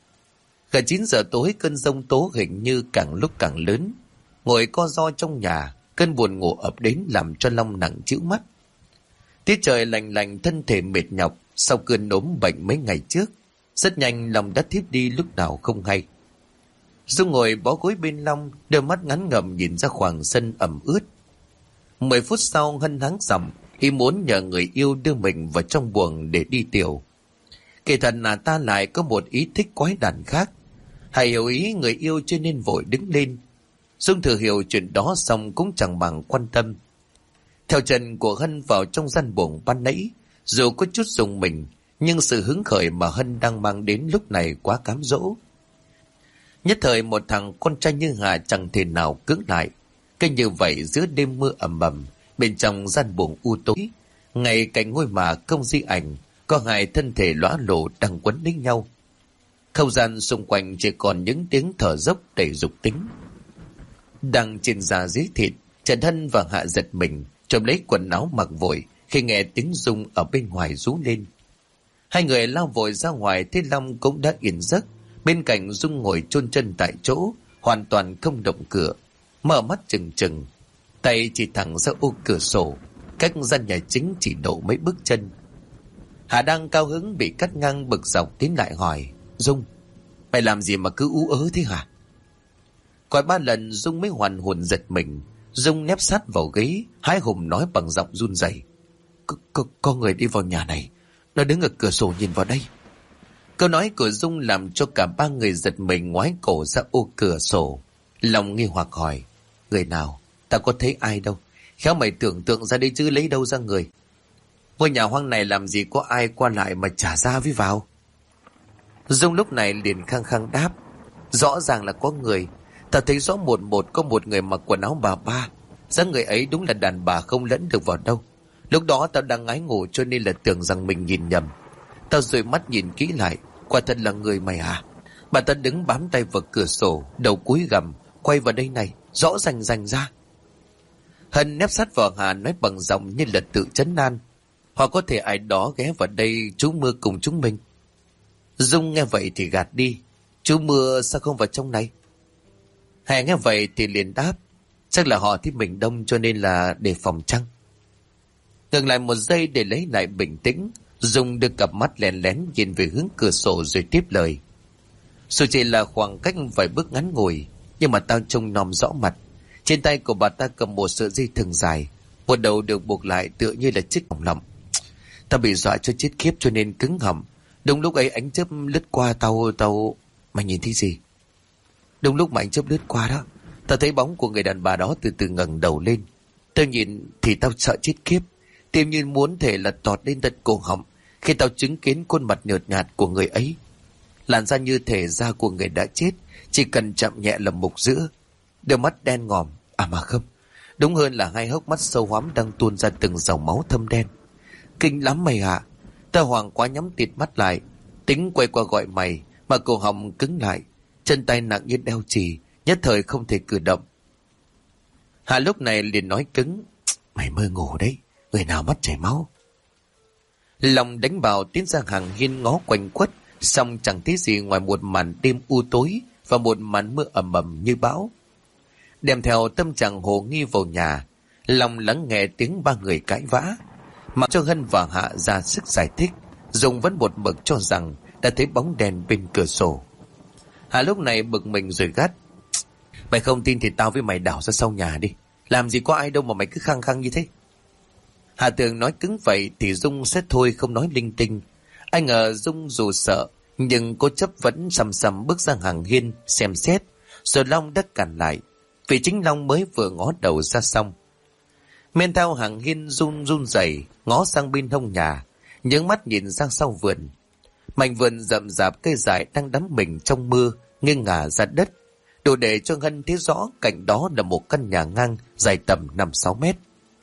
Gần 9 giờ tối, cơn giông tố hình như càng lúc càng lớn. Ngồi co ro trong nhà, cơn buồn ngủ ập đến làm cho Long nặng trĩu mắt. Tiết trời lạnh lạnh, thân thể mệt nhọc sau cơn ốm bệnh mấy ngày trước. Rất nhanh Long đã thiếp đi lúc nào không hay. Dung ngồi bó gối bên Long, đôi mắt ngắn ngẩm nhìn ra khoảng sân ẩm ướt. 10 phút sau, Hân hắng giọng ý muốn nhờ người yêu đưa mình vào trong buồng để đi tiểu. Kể thật là ta lại có một ý thích quái đản khác. Hãy hiểu ý người yêu cho nên vội đứng lên. Dung thừa hiểu chuyện đó xong cũng chẳng bằng quan tâm. Theo chân của Hân vào trong gian buồng ban nãy, dù có chút rùng mình, nhưng sự hứng khởi mà Hân đang mang đến lúc này quá cám dỗ. Nhất thời một thằng con trai như Hà chẳng thể nào cưỡng lại. Cứ như vậy giữa đêm mưa ầm ầm, bên trong gian buồng u tối, ngay cạnh ngôi mả không di ảnh, có hai thân thể lõa lồ đang quấn lấy nhau. Không gian xung quanh chỉ còn những tiếng thở dốc đầy dục tính. Đang trên da dưới thịt, Trần Hân và Hạ giật mình, trộm lấy quần áo mặc vội khi nghe tiếng Dung ở bên ngoài rú lên. Hai người lao vội ra ngoài, thấy Long cũng đã yên giấc. Bên cạnh Dung ngồi chôn chân tại chỗ, hoàn toàn không động cửa, mở mắt trừng trừng, tay chỉ thẳng ra ô cửa sổ, cách gian nhà chính chỉ độ mấy bước chân. Hà đang cao hứng bị cắt ngang, bực dọc tiến lại hỏi: Dung, mày làm gì mà cứ ú ớ thế hả? Gọi 3 lần Dung mới hoàn hồn giật mình. Dung nép sát vào ghế, hái hùng nói bằng giọng run rẩy: Có người đi vào nhà này, Nó đứng ở cửa sổ nhìn vào đây. Câu nói của Dung làm cho cả ba người giật mình ngoái cổ ra ô cửa sổ. Lòng nghi hoặc hỏi, người nào? Ta có thấy ai đâu. Khéo mày tưởng tượng ra đây chứ lấy đâu ra người. Ngôi nhà hoang này làm gì có ai qua lại mà trả ra với vào. Dung lúc này liền khăng khăng đáp, rõ ràng là có người. Ta thấy rõ một có một người mặc quần áo bà ba. Dáng người ấy đúng là đàn bà không lẫn được vào đâu. Lúc đó tao đang ngái ngủ cho nên là tưởng rằng mình nhìn nhầm. Tao dụi mắt nhìn kỹ lại, quả thật là người mày à. Bà ta đứng bám tay vào cửa sổ, đầu cúi gằm, quay vào đây này, rõ rành rành ra. Hân nép sát vào Hà nói bằng giọng như là tự trấn an. Hoặc có thể ai đó ghé vào đây trú mưa cùng chúng mình. Dung nghe vậy thì gạt đi. Trú mưa sao không vào trong này? Hà nghe vậy thì liền đáp, chắc là họ thấy mình đông cho nên là đề phòng chăng. Ngừng lại một giây để lấy lại bình tĩnh, Dung đưa cặp mắt lén lén nhìn về hướng cửa sổ rồi tiếp lời. Dù chỉ là khoảng cách vài bước ngắn ngủi, nhưng mà tao trông nom rõ mặt. Trên tay của bà ta cầm một sợi dây thừng dài, một đầu được buộc lại tựa như là chiếc vòng lọng. Tao bị dọa cho chết khiếp cho nên cứng họng. Đúng lúc ấy ánh chớp lướt qua tao. Mày nhìn thấy gì? Đúng lúc mà ánh chớp lướt qua đó, tao thấy bóng của người đàn bà đó từ từ ngẩng đầu lên. Tao nhìn thì tao sợ chết khiếp, tim như muốn thể là tọt lên tận cổ họng khi tao chứng kiến khuôn mặt nhợt nhạt của người ấy. Làn da như thể da của người đã chết, chỉ cần chạm nhẹ là mục giữa. Đôi mắt đen ngòm, à mà không, đúng hơn là hai hốc mắt sâu hoắm đang tuôn ra từng dòng máu thâm đen. Kinh lắm mày ạ. Tao hoảng quá nhắm tịt mắt lại, tính quay qua gọi mày mà cổ họng cứng lại, chân tay nặng như đeo chì, nhất thời không thể cử động. Hà lúc này liền nói cứng, mày mơ ngủ đấy, người nào mắt chảy máu. Lòng đánh bào tiến ra hàng hiên ngó quanh quất, xong chẳng thấy gì ngoài một màn đêm u tối và một màn mưa ầm ầm như bão. Đem theo tâm trạng hồ nghi vào nhà, lòng lắng nghe tiếng ba người cãi vã. Mặc cho Hân và Hạ ra sức giải thích, Dung vẫn một mực cho rằng đã thấy bóng đèn bên cửa sổ. Hạ lúc này bực mình rồi gắt, mày không tin thì tao với mày đảo ra sau nhà đi, làm gì có ai đâu mà mày cứ khăng khăng như thế. Hạ tưởng nói cứng vậy thì Dung sẽ thôi không nói linh tinh. Ai ngờ Dung dù sợ nhưng cô chấp vẫn sầm sầm bước ra hàng hiên xem xét, rồi Long đã cản lại, vì chính Long mới vừa ngó đầu ra xong. Men theo hàng hiên run rẩy ngó sang bên hông nhà, nhướng mắt nhìn sang sau vườn. Mảnh vườn rậm rạp cây dại đang đắm mình trong mưa nghiêng ngả ra đất, đủ để cho Hân thấy rõ cạnh đó là một căn nhà ngang dài tầm 5-6 mét.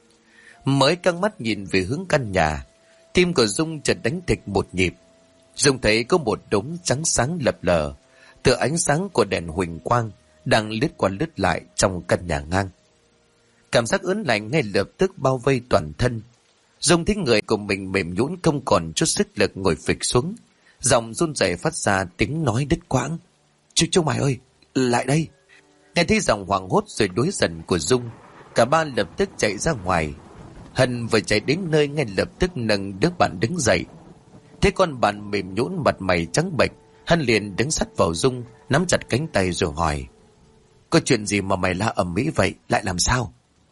Mới căng mắt nhìn về hướng căn nhà, tim của Dung chợt đánh thịch một nhịp. Dung thấy có một đống trắng sáng lập lờ, từ ánh sáng của đèn huỳnh quang đang lướt qua lướt lại trong căn nhà ngang. Cảm giác ớn lạnh ngay lập tức bao vây toàn thân. Dung thấy người của mình mềm nhũn không còn chút sức lực ngồi phịch xuống, giọng run rẩy phát ra tiếng nói đứt quãng. Chúng mày ơi, lại đây! Nghe thấy giọng hoảng hốt rồi đối giận của Dung, cả ba lập tức chạy ra ngoài. Hân vừa chạy đến nơi ngay lập tức nâng đứa bạn đứng dậy. Thế con bạn mềm nhũn mặt mày trắng bệch, Hân liền đứng sát vào Dung, nắm chặt cánh tay rồi hỏi, có chuyện gì mà mày la ầm ĩ vậy, lại làm sao?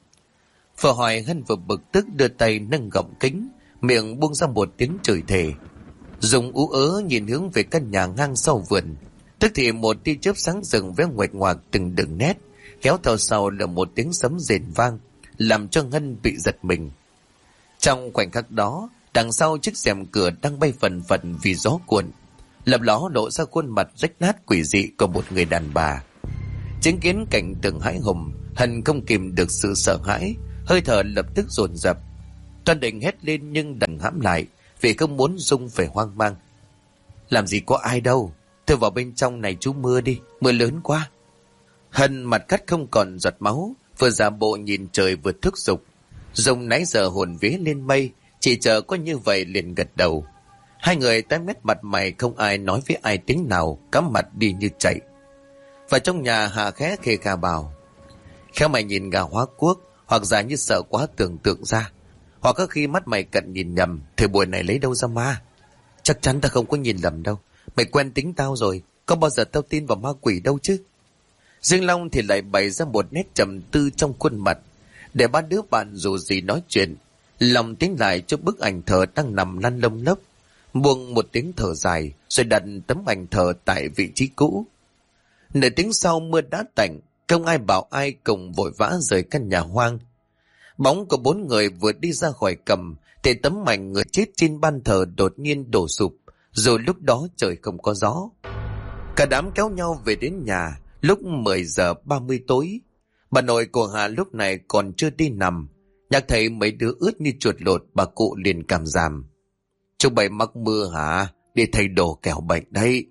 Vừa hỏi Hân vừa bực tức đưa tay nâng gọng kính, miệng buông ra một tiếng chửi thề. Dung ú ớ nhìn hướng về căn nhà ngang sau vườn, tức thì một tia chớp sáng rừng vẽ nguệch ngoạc từng đường nét, kéo theo sau là một tiếng sấm rền vang, làm cho Hân bị giật mình. Trong khoảnh khắc đó, đằng sau chiếc rèm cửa đang bay phần phật vì gió cuộn, lập ló lộ ra khuôn mặt rách nát quỷ dị của một người đàn bà. Chứng kiến cảnh tượng hãi hùng, Hân không kìm được sự sợ hãi, hơi thở lập tức dồn dập. Toàn định hét lên nhưng đành hãm lại, vì không muốn Dung phải hoang mang. Làm gì có ai đâu, tôi vào bên trong này trú mưa đi, mưa lớn quá. Hân mặt cắt không còn giọt máu, vừa giả bộ nhìn trời vừa thúc giục. Dung nãy giờ hồn vía lên mây, chỉ chờ có như vậy liền gật đầu. Hai người tái mét mặt mày, không ai nói với ai tiếng nào, cắm mặt đi như chạy. Và trong nhà Hà khẽ khề khà bảo, khéo mày nhìn gà hóa quốc, hoặc giả như sợ quá tưởng tượng ra, hoặc có khi mắt mày cận nhìn nhầm, thời buổi này lấy đâu ra ma. Chắc chắn ta không có nhìn lầm đâu, mày quen tính tao rồi, có bao giờ tao tin vào ma quỷ đâu chứ. Dương Long thì lại bày ra một nét trầm tư trong khuôn mặt, để ba đứa bạn dù gì nói chuyện, lòng tính lại cho bức ảnh thờ đang nằm lăn lông lốc, buông một tiếng thở dài rồi đặt tấm ảnh thờ tại vị trí cũ. Nửa tiếng sau mưa đã tạnh, không ai bảo ai cùng vội vã rời căn nhà hoang. Bóng của 4 người vừa đi ra khỏi cầm thì tấm ảnh người chết trên ban thờ đột nhiên đổ sụp, rồi lúc đó trời không có gió. Cả đám kéo nhau về đến nhà lúc 10 giờ 30 tối. Bà nội của Hà lúc này còn chưa đi nằm. Nhạc thấy mấy đứa ướt như chuột lột, bà cụ liền cảm giảm. Chúng bay mắc mưa hả? Đi thay đồ kẻo bệnh đấy.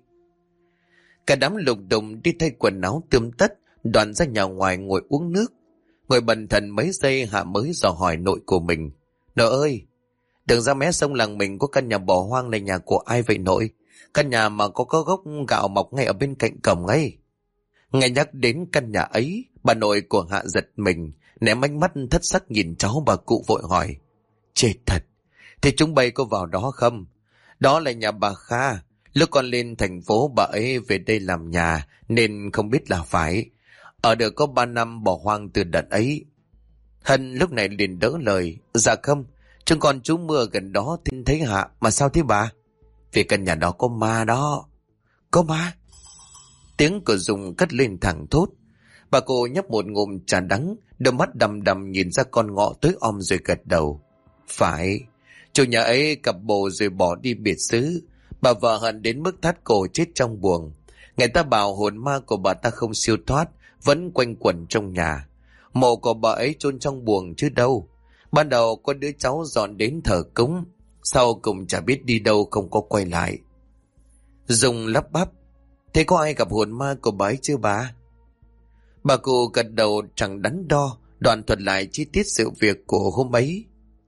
Cả đám lục đùng đi thay quần áo tươm tất, đoàn ra nhà ngoài ngồi uống nước. Ngồi bần thần mấy giây Hạ mới dò hỏi nội của mình. Nội ơi, đường ra mé sông làng mình có căn nhà bỏ hoang này nhà của ai vậy nội? Căn nhà mà có gốc gạo mọc ngay ở bên cạnh cổng ấy. Nghe nhắc đến căn nhà ấy, bà nội của Hạ giật mình, ném ánh mắt thất sắc nhìn cháu. Bà cụ vội hỏi. Chết thật, thì chúng bay có vào đó không? Đó là nhà bà Kha. Lúc con lên thành phố bà ấy về đây làm nhà nên không biết là phải. Ở được có 3 năm bỏ hoang từ đợt ấy. Hân lúc này liền đỡ lời. Dạ không, chúng con trú mưa gần đó thì thấy Hạ. Mà sao thế bà? Vì căn nhà đó có ma đó. Có ma? Tiếng của Dung cất lên thẳng thốt. Bà cô nhấp một ngụm trà đắng, đôi mắt đăm đăm nhìn ra con ngõ tối om rồi gật đầu. Phải, chủ nhà ấy cặp bồ rồi bỏ đi biệt xứ. Bà vợ hận đến mức thắt cổ chết trong buồng. Người ta bảo hồn ma của bà ta không siêu thoát, vẫn quanh quẩn trong nhà. Mộ của bà ấy chôn trong buồng chứ đâu. Ban đầu có đứa cháu dọn đến thờ cúng, sau cùng chả biết đi đâu, không có quay lại. Dung lắp bắp. Thế có ai gặp hồn ma của bà ấy chưa bà? Bà cụ gật đầu chẳng đắn đo, đoạn thuật lại chi tiết sự việc của hôm ấy.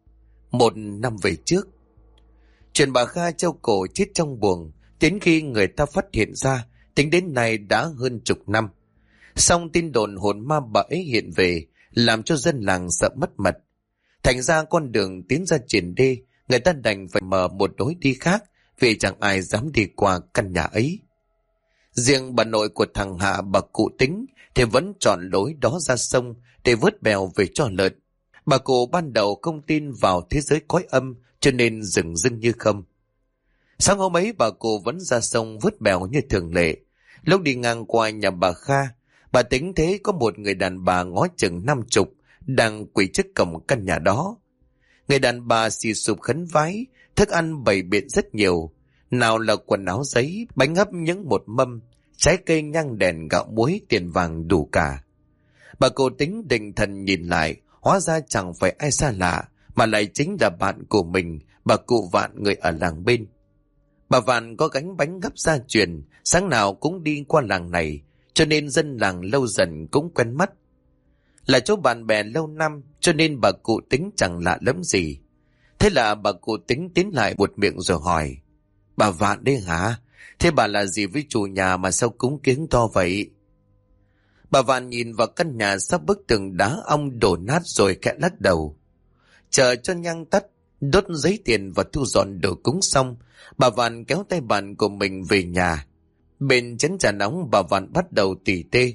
1 năm về trước, chuyện bà Kha treo cổ chết trong buồng, đến khi người ta phát hiện ra, tính đến nay đã hơn chục năm. Song tin đồn hồn ma bà ấy hiện về, làm cho dân làng sợ mất mật. Thành ra con đường tiến ra triển đê, người ta đành phải mở một lối đi khác, vì chẳng ai dám đi qua căn nhà ấy. Riêng bà nội của thằng Hạ, bà cụ Tính, thì vẫn chọn lối đó ra sông để vớt bèo về cho lợn. Bà cụ ban đầu không tin vào thế giới cõi âm, cho nên dửng dưng như không. Sáng hôm ấy bà cụ vẫn ra sông vớt bèo như thường lệ. Lúc đi ngang qua nhà bà Kha, bà Tính thấy có một người đàn bà ngó chừng 50 đang quỳ trước cổng căn nhà đó. Người đàn bà xì sụp khấn vái, thức ăn bày biện rất nhiều. Nào là quần áo giấy, bánh hấp những một mâm, trái cây nhang đèn gạo muối tiền vàng đủ cả. Bà cụ Tính định thần nhìn lại, hóa ra chẳng phải ai xa lạ, mà lại chính là bạn của mình, bà cụ Vạn người ở làng bên. Bà Vạn có gánh bánh gấp gia truyền, sáng nào cũng đi qua làng này, cho nên dân làng lâu dần cũng quen mắt. Là chỗ bạn bè lâu năm, cho nên bà cụ Tính chẳng lạ lắm gì. Thế là bà cụ Tính tiến lại buột miệng rồi hỏi. Bà Vạn đấy hả? Thế bà là gì với chủ nhà mà sao cúng kiếng to vậy? Bà Vạn nhìn vào căn nhà sắp bức tường đá ong đổ nát rồi khẽ lắc đầu. Chờ cho nhang tắt, đốt giấy tiền và thu dọn đồ cúng xong, bà Vạn kéo tay bạn của mình về nhà. Bên chén trà nóng bà Vạn bắt đầu tỉ tê.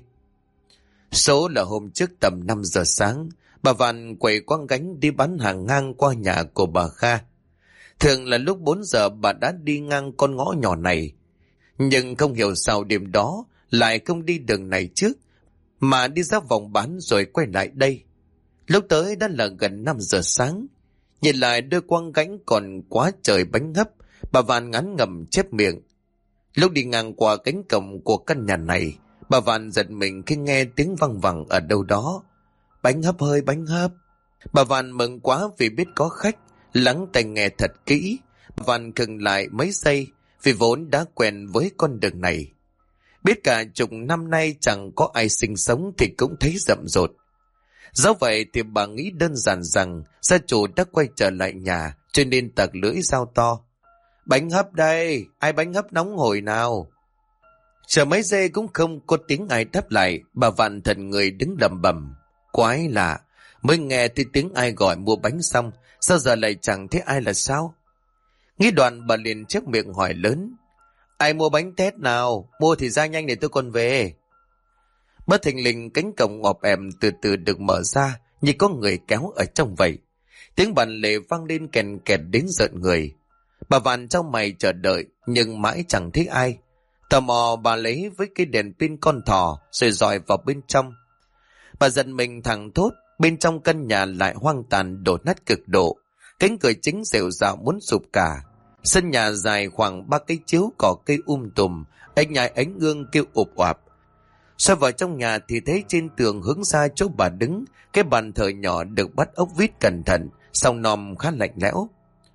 Số là hôm trước tầm 5 giờ sáng, bà Vạn quẩy quăng gánh đi bán hàng ngang qua nhà của bà Kha. Thường là lúc 4 giờ bà đã đi ngang con ngõ nhỏ này. Nhưng không hiểu sao đêm đó lại không đi đường này trước, mà đi ra vòng bán rồi quay lại đây. Lúc tới đã là gần 5 giờ sáng. Nhìn lại đôi quăng gánh còn quá trời bánh hấp, bà Vạn ngán ngẩm chép miệng. Lúc đi ngang qua cánh cổng của căn nhà này, bà Vạn giật mình khi nghe tiếng văng vẳng ở đâu đó. Bánh hấp ơi bánh hấp. Bà Vạn mừng quá vì biết có khách, lắng tai nghe thật kỹ. Bà Vạn khựng lại mấy giây vì vốn đã quen với con đường này. Biết cả chục năm nay chẳng có ai sinh sống thì cũng thấy rậm rột. Do vậy thì bà nghĩ đơn giản rằng gia chủ đã quay trở lại nhà, cho nên tặc lưỡi giao to. Bánh hấp đây, ai bánh hấp nóng hổi nào? Chờ mấy giây cũng không có tiếng ai đáp lại, bà Vạn thần người đứng lẩm bẩm. Quái lạ, mới nghe thì tiếng ai gọi mua bánh xong, sao giờ lại chẳng thấy ai là sao? Nghĩ đoạn bà liền chép miệng hỏi lớn. Ai mua bánh tét nào? Mua thì ra nhanh để tôi còn về. Bất thình lình cánh cổng ngọp ẻm từ từ được mở ra, như có người kéo ở trong vậy. Tiếng bàn lề vang lên kèn kẹt đến rợn người. Bà Vạn trong mày chờ đợi nhưng mãi chẳng thấy ai. Tò mò bà lấy với cái đèn pin con thỏ rồi dọi vào bên trong. Bà giật mình thẳng thốt, bên trong căn nhà lại hoang tàn đổ nát cực độ. Cánh cửa chính rệu rạo muốn sụp cả. Sân nhà dài khoảng 3 cây chiếu cỏ cây tùm, ánh nhái ánh gương kêu ụp oạp. Xoay vào trong nhà thì thấy trên tường hướng ra chỗ bà đứng, cái bàn thờ nhỏ được bắt ốc vít cẩn thận, song nòm khá lạnh lẽo.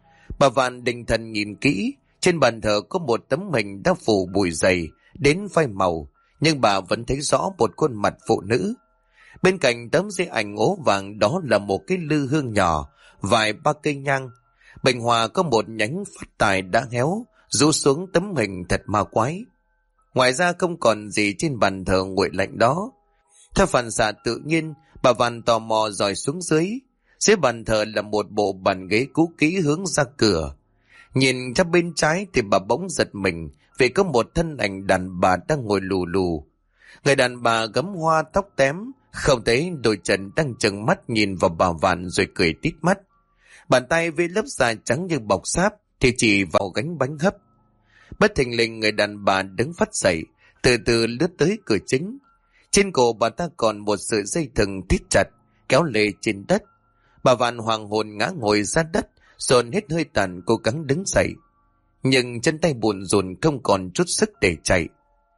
Bà Vạn định thần nhìn kỹ, trên bàn thờ có một tấm hình đã phủ bụi dày đến phai màu, nhưng bà vẫn thấy rõ một khuôn mặt phụ nữ. Bên cạnh tấm di ảnh ố vàng đó là một cái lư hương nhỏ, vài ba cây nhang. Bình hoa có một nhánh phát tài đã héo, rũ xuống tấm hình thật ma quái. Ngoài ra không còn gì trên bàn thờ nguội lạnh đó. Theo phản xạ tự nhiên, bà Vạn tò mò dòi xuống dưới. Dưới bàn thờ là một bộ bàn ghế cũ kỹ hướng ra cửa. Nhìn ra bên trái thì bà bỗng giật mình vì có một thân ảnh đàn bà đang ngồi lù lù. Người đàn bà gấm hoa tóc tém, không thấy đôi chân đang trừng mắt nhìn vào bà Vạn rồi cười tít mắt. Bàn tay với lớp da trắng như bọc sáp thì chỉ vào gánh bánh hấp. Bất thình lình người đàn bà đứng phắt dậy, từ từ lướt tới cửa chính. Trên cổ bà ta còn một sợi dây thừng thít chặt, kéo lê trên đất. Bà Vạn hoàng hồn ngã ngồi ra đất, dồn hết hơi tàn cố gắng đứng dậy. Nhưng chân tay buồn rùn không còn chút sức để chạy.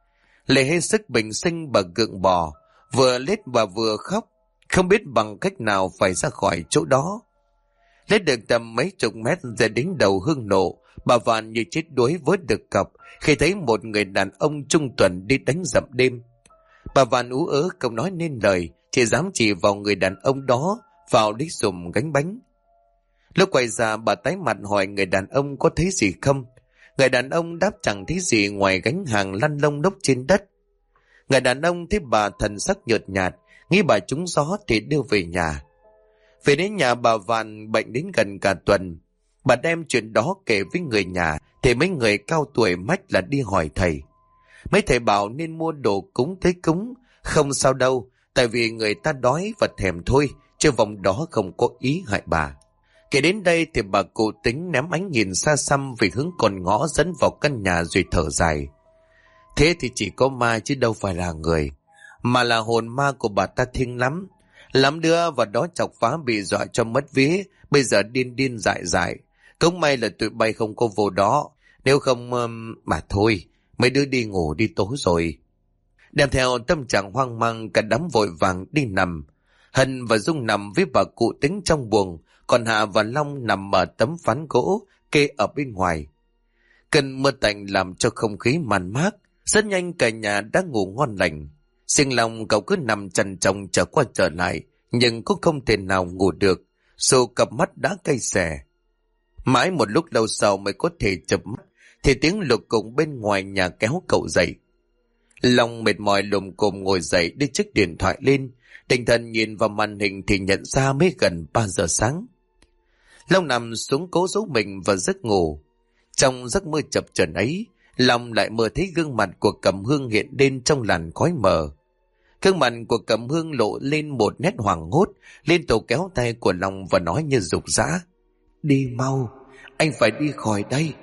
Lê hết sức bình sinh bà gượng bò, vừa lết và vừa khóc, không biết bằng cách nào phải ra khỏi chỗ đó. Lết được tầm mấy chục mét ra đến đầu hương nộ, bà Vạn như chết đuối với được cọc khi thấy một người đàn ông trung tuần đi đánh dậm đêm. Bà Vạn ú ớ không nói nên lời, chỉ dám chỉ vào người đàn ông đó vào đi dùng gánh bánh. Lúc quay ra bà tái mặt hỏi người đàn ông có thấy gì không. Người đàn ông đáp chẳng thấy gì ngoài gánh hàng lăn lông lốc trên đất. Người đàn ông thấy bà thần sắc nhợt nhạt, nghĩ bà trúng gió thì đưa về nhà. Về đến nhà bà Vạn bệnh đến gần cả tuần. Bà đem chuyện đó kể với người nhà thì mấy người cao tuổi mách là đi hỏi thầy. Mấy thầy bảo nên mua đồ cúng tới cúng, không sao đâu, tại vì người ta đói và thèm thôi, chứ vòng đó không có ý hại bà. Kể đến đây thì bà cụ Tính ném ánh nhìn xa xăm về hướng con ngõ dẫn vào căn nhà rồi thở dài. Thế thì chỉ có ma chứ đâu phải là người, mà là hồn ma của bà ta thiêng lắm. Lắm đứa vào đó chọc phá bị dọa cho mất vía, bây giờ điên điên dại dại. Cũng may là tụi bay không có vô đó, nếu không mà thôi, mấy đứa đi ngủ đi tối rồi. Đem theo tâm trạng hoang mang, cả đám vội vàng đi nằm. Hân và Dung nằm với bà cụ Tính trong buồng, còn Hạ và Long nằm ở tấm ván gỗ kê ở bên ngoài. Cơn mưa tạnh làm cho không khí màn mát, rất nhanh cả nhà đã ngủ ngon lành. Riêng Long cậu cứ nằm trằn trọc trở qua trở lại, nhưng cũng không thể nào ngủ được, dù cặp mắt đã cay xè. Mãi một lúc lâu sau mới có thể chợp mắt, thì tiếng lục cục bên ngoài nhà kéo cậu dậy. Long mệt mỏi lùm cùm ngồi dậy đưa chiếc điện thoại lên, tinh thần nhìn vào màn hình thì nhận ra mới gần 3 giờ sáng. Long nằm xuống cố giấu mình vào giấc ngủ. Trong giấc mơ chập chờn ấy, Long lại mơ thấy gương mặt của Cẩm Hương hiện lên trong làn khói mờ. Gương mặt của Cẩm Hương lộ lên một nét hoảng hốt, liên tục kéo tay của Long và nói như rục rã: "Đi mau, anh phải đi khỏi đây."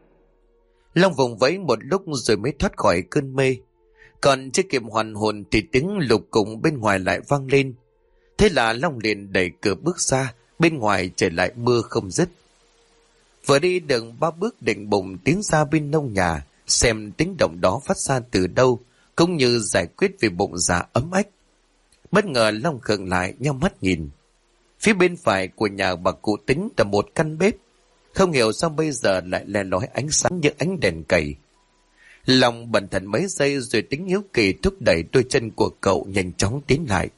Long vùng vẫy một lúc rồi mới thoát khỏi cơn mê. Còn chưa kịp hoàn hồn thì tiếng lục cục bên ngoài lại vang lên. Thế là Long liền đẩy cửa bước ra, bên ngoài trời lại mưa không dứt. Vừa đi được 3 bước định bụng tiến ra bên nông nhà, xem tiếng động đó phát ra từ đâu, cũng như giải quyết về bụng dạ ấm ách. Bất ngờ Long khựng lại nheo mắt nhìn. Phía bên phải của nhà bà cụ Tính là một căn bếp. Không hiểu sao bây giờ lại le lói ánh sáng như ánh đèn cầy. Long bần thần mấy giây rồi tính hiếu kỳ thúc đẩy đôi chân của cậu nhanh chóng tiến lại.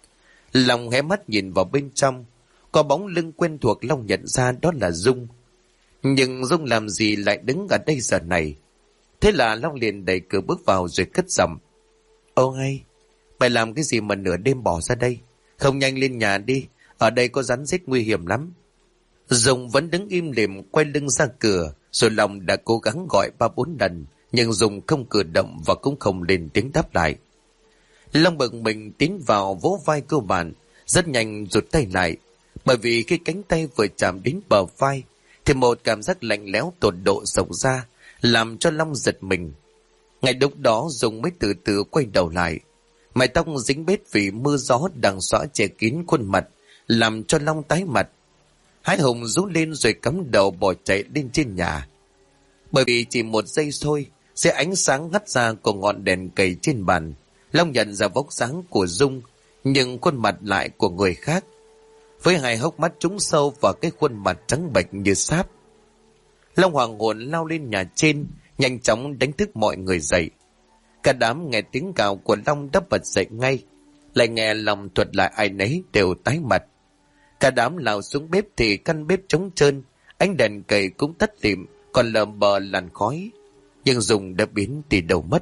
Long hé mắt nhìn vào bên trong, có bóng lưng quen thuộc. Long nhận ra đó là Dung. Nhưng Dung làm gì lại đứng ở đây giờ này? Thế là Long liền đẩy cửa bước vào rồi cất giọng: "Ô hay, mày làm cái gì mà nửa đêm bỏ ra đây? Không nhanh lên nhà đi, ở đây có rắn rết nguy hiểm lắm." Dung vẫn đứng im lìm quay lưng ra cửa, rồi Long đã cố gắng gọi 3-4 lần, nhưng Dung không cử động và cũng không lên tiếng đáp lại. Long bực mình tiến vào vỗ vai cô bạn, rất nhanh rụt tay lại, bởi vì khi cánh tay vừa chạm đến bờ vai thì một cảm giác lạnh lẽo tột độ xộc ra, làm cho Long giật mình. Ngay lúc đó Dung mới từ từ quay đầu lại. Mái tóc dính bết vì mưa gió đang xõa che kín khuôn mặt, làm cho Long tái mặt. Hai Hùng rú lên rồi cắm đầu bỏ chạy lên trên nhà. Bởi vì chỉ một giây thôi, sẽ ánh sáng hắt ra của ngọn đèn cầy trên bàn, Long nhận ra vóc dáng của Dung, nhưng khuôn mặt lại của người khác, với hai hốc mắt trũng sâu và cái khuôn mặt trắng bệch như sáp. Long hoàng hồn lao lên nhà trên, nhanh chóng đánh thức mọi người dậy. Cả đám nghe tiếng gào của Long đắp bật dậy ngay, lại nghe Long thuật lại ai nấy đều tái mặt. Cả đám lao xuống bếp thì căn bếp trống trơn, ánh đèn cầy cũng tắt lịm, còn lờ mờ làn khói, nhưng Dung đã biến đi đâu mất.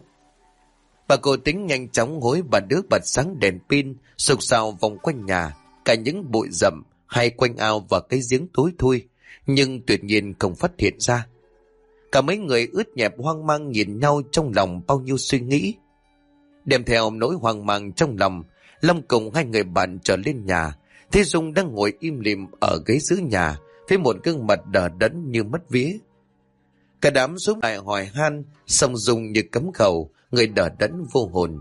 Bà cô tính nhanh chóng hối bà đứa bật sáng đèn pin, sục sạo vòng quanh nhà, cả những bụi rậm hay quanh ao và cái giếng tối thui, nhưng tuyệt nhiên không phát hiện ra. Cả mấy người ướt nhẹp hoang mang nhìn nhau, trong lòng bao nhiêu suy nghĩ. Đem theo nỗi hoang mang trong lòng, Long cùng hai người bạn trở lên nhà, thấy Dung đang ngồi im lìm ở ghế giữa nhà với một gương mặt đờ đẫn như mất vía. Cả đám xuống lại hỏi han, xong Dung như cấm khẩu, người đờ đẫn vô hồn.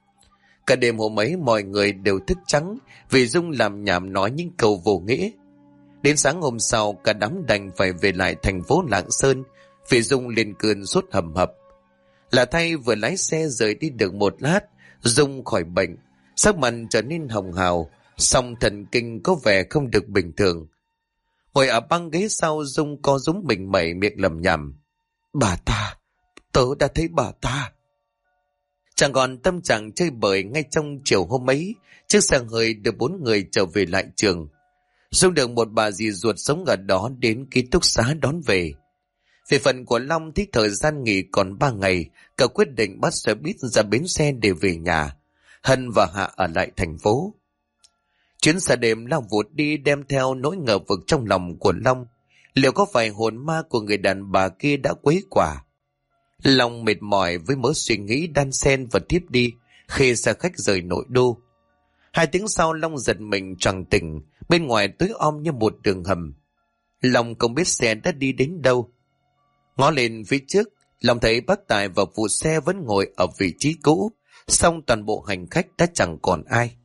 Cả đêm hôm ấy mọi người đều thức trắng vì Dung làm nhảm nói những câu vô nghĩa. Đến sáng hôm sau cả đám đành phải về lại thành phố Lạng Sơn vì Dung lên cơn sốt hầm hập. Là thay vừa lái xe rời đi được một lát, Dung khỏi bệnh, sắc mặt trở nên hồng hào, song thần kinh có vẻ không được bình thường. Ngồi ở băng ghế sau, Dung co rúm mình mẩy miệng lẩm nhẩm: "Bà ta, tớ đã thấy bà ta." Chẳng còn tâm trạng chơi bời. Ngay trong chiều hôm ấy, chiếc xe hơi đưa 4 người trở về lại trường. Dung được một bà dì ruột sống ở đó đến ký túc xá đón về. Về phần của Long thì thời gian nghỉ còn 3 ngày, cậu quyết định bắt xe buýt ra bến xe để về nhà. Hân và Hạ ở lại thành phố. Chuyến xe đêm lao vụt đi, đem theo nỗi ngờ vực trong lòng của Long. Liệu có phải hồn ma của người đàn bà kia đã quấy quả? Long mệt mỏi với mớ suy nghĩ đan xen và tiếp đi khi xe khách rời nội đô. 2 tiếng sau, Long giật mình choàng tỉnh, bên ngoài tối om như một đường hầm. Long không biết xe đã đi đến đâu. Ngó lên phía trước, Long thấy bác Tài và phụ xe vẫn ngồi ở vị trí cũ, song toàn bộ hành khách đã chẳng còn ai.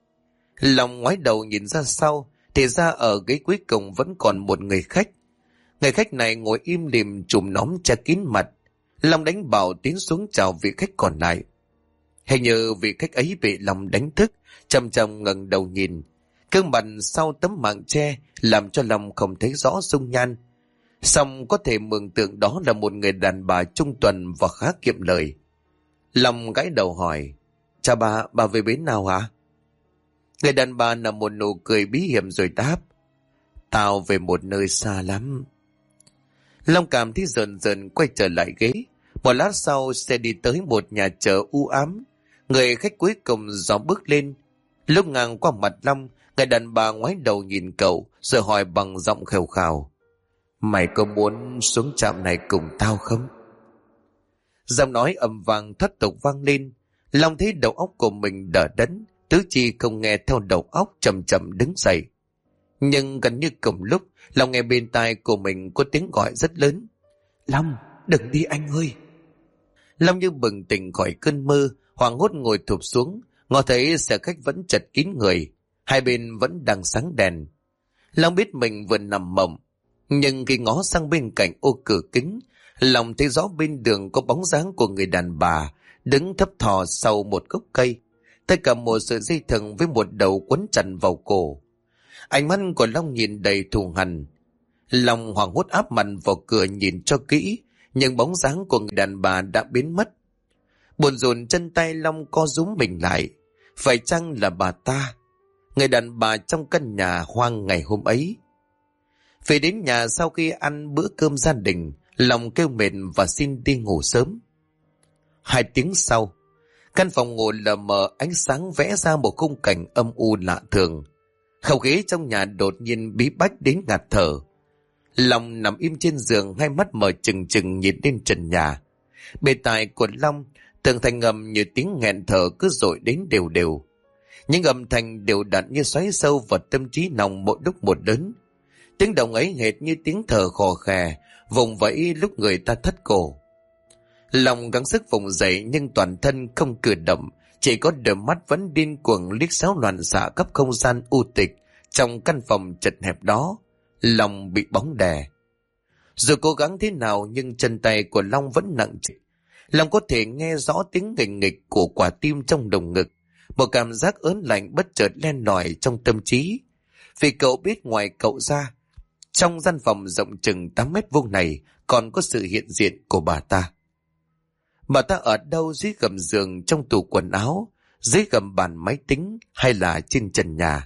Long ngoái đầu nhìn ra sau, thì ra ở ghế cuối cùng vẫn còn một người khách. Người khách này ngồi im lìm trùm nón che kín mặt. Long đánh bảo tiến xuống chào vị khách còn lại. Hình như vị khách ấy bị Long đánh thức, chăm chăm ngẩng đầu nhìn. Gương mặt sau tấm màn che làm cho Long không thấy rõ dung nhan. Song có thể mường tượng đó là một người đàn bà trung tuần và khá kiệm lời. Long gãi đầu hỏi: "Chào bà về bến nào hả?" Người đàn bà nở một nụ cười bí hiểm rồi đáp: "Tao về một nơi xa lắm." Long cảm thấy rờn rờn quay trở lại ghế. Một lát sau, xe đi tới một nhà chợ u ám. Người khách cuối cùng gió bước lên. Lúc ngang qua mặt Long, người đàn bà ngoái đầu nhìn cậu rồi hỏi bằng giọng khều khào: "Mày có muốn xuống trạm này cùng tao không?" Giọng nói ầm vang thất tục vang lên. Long thấy đầu óc của mình đờ đẫn, tứ chi không nghe theo đầu óc, chậm chậm đứng dậy. Nhưng gần như cùng lúc, Long nghe bên tai của mình có tiếng gọi rất lớn: "Long, đừng đi anh ơi!" Long như bừng tỉnh khỏi cơn mơ, hoảng hốt ngồi thụp xuống, ngó thấy xe khách vẫn chật kín người, hai bên vẫn đang sáng đèn. Long biết mình vừa nằm mộng, nhưng khi ngó sang bên cạnh ô cửa kính, Long thấy rõ bên đường có bóng dáng của người đàn bà đứng thấp thò sau một gốc cây, tay cầm một sợi dây thừng với một đầu quấn chặt vào cổ. Ánh mắt của Long nhìn đầy thù hằn. Long hoảng hốt áp mặt vào cửa nhìn cho kỹ, nhưng bóng dáng của người đàn bà đã biến mất. Buồn rùn chân tay, Long co rúm mình lại. Phải chăng là bà ta, người đàn bà trong căn nhà hoang ngày hôm ấy? Về đến nhà sau khi ăn bữa cơm gia đình, Long kêu mệt và xin đi ngủ sớm. 2 tiếng sau, căn phòng ngủ lờ mờ ánh sáng vẽ ra một khung cảnh âm u lạ thường. Không khí trong nhà đột nhiên bí bách đến ngạt thở. Long nằm im trên giường, hai mắt mở trừng trừng nhìn lên trần nhà. Bề tai của Long tường thành ngầm như tiếng nghẹn thở cứ dội đến đều đều. Những âm thanh đều đặn như xoáy sâu vào tâm trí lòng mỗi lúc một lớn. Tiếng động ấy hệt như tiếng thở khò khè, vùng vẫy lúc người ta thất cổ. Long gắng sức vùng dậy nhưng toàn thân không cử động, chỉ có đôi mắt vẫn điên cuồng liếc xéo loạn xạ khắp không gian u tịch trong căn phòng chật hẹp đó. Long bị bóng đè. Dù cố gắng thế nào nhưng chân tay của Long vẫn nặng trĩu. Long có thể nghe rõ tiếng nghịch nghịch của quả tim trong lồng ngực. Một cảm giác ớn lạnh bất chợt len lỏi trong tâm trí. Vì cậu biết ngoài cậu ra, trong gian phòng rộng chừng 8 mét vuông này còn có sự hiện diện của bà ta. Bà ta ở đâu, dưới gầm giường, trong tủ quần áo, dưới gầm bàn máy tính hay là trên trần nhà?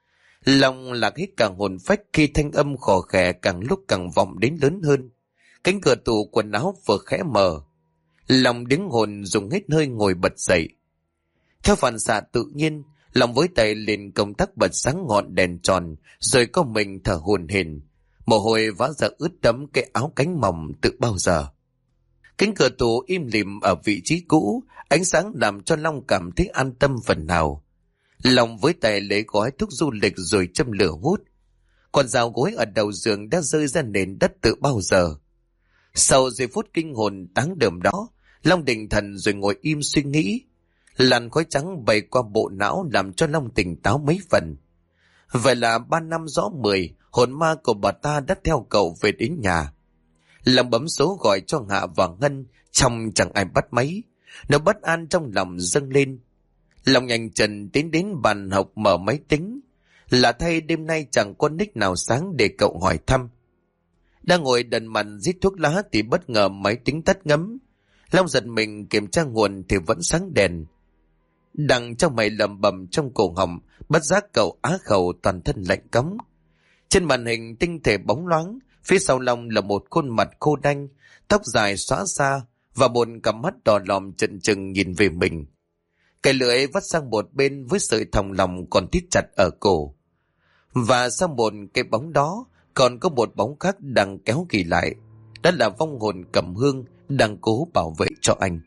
Long lạc hết cả hồn phách khi thanh âm khò khè càng lúc càng vọng đến lớn hơn. Cánh cửa tủ quần áo vừa khẽ mở. Long đứng hồn dùng hết hơi ngồi bật dậy. Theo phản xạ tự nhiên, Long với tay lên công tắc bật sáng ngọn đèn tròn, rồi có mình thở hổn hển, mồ hôi vã ra ướt đẫm cái áo cánh mỏng từ bao giờ. Cánh cửa tủ im lìm ở vị trí cũ, ánh sáng làm cho Long cảm thấy an tâm phần nào. Long với tay lấy gói thuốc du lịch rồi châm lửa hút. Con dao gối ở đầu giường đã rơi ra nền đất từ bao giờ. Sau giây phút kinh hồn táng đờm đó, Long định thần rồi ngồi im suy nghĩ. Làn khói trắng bay qua bộ não làm cho Long tỉnh táo mấy phần. Vậy là 3 năm rõ 10, hồn ma của bà ta đã theo cậu về đến nhà. Long bấm số gọi cho Hạ và Ngân, trong chẳng ai bắt máy. Nó bất an trong lòng dâng lên. Long nhanh chân tiến đến bàn học mở máy tính. Lạ thay đêm nay chẳng có nick nào sáng để cậu hỏi thăm. Đang ngồi đần mặt rít thuốc lá thì bất ngờ máy tính tắt ngấm. Long giật mình kiểm tra nguồn thì vẫn sáng đèn. Đằng trong mày lầm bầm trong cổ họng, bất giác cậu á khẩu toàn thân lạnh cóng. Trên màn hình tinh thể bóng loáng, phía sau Long là một khuôn mặt khô đanh, tóc dài xõa xa và một cặp mắt đỏ lòm trợn trừng nhìn về mình. Cái lưỡi vắt sang một bên với sợi thòng lòng còn thít chặt ở cổ. Và sau một cái bóng đó còn có một bóng khác đang kéo kỳ lại. Đó là vong hồn Cẩm Hương đang cố bảo vệ cho anh.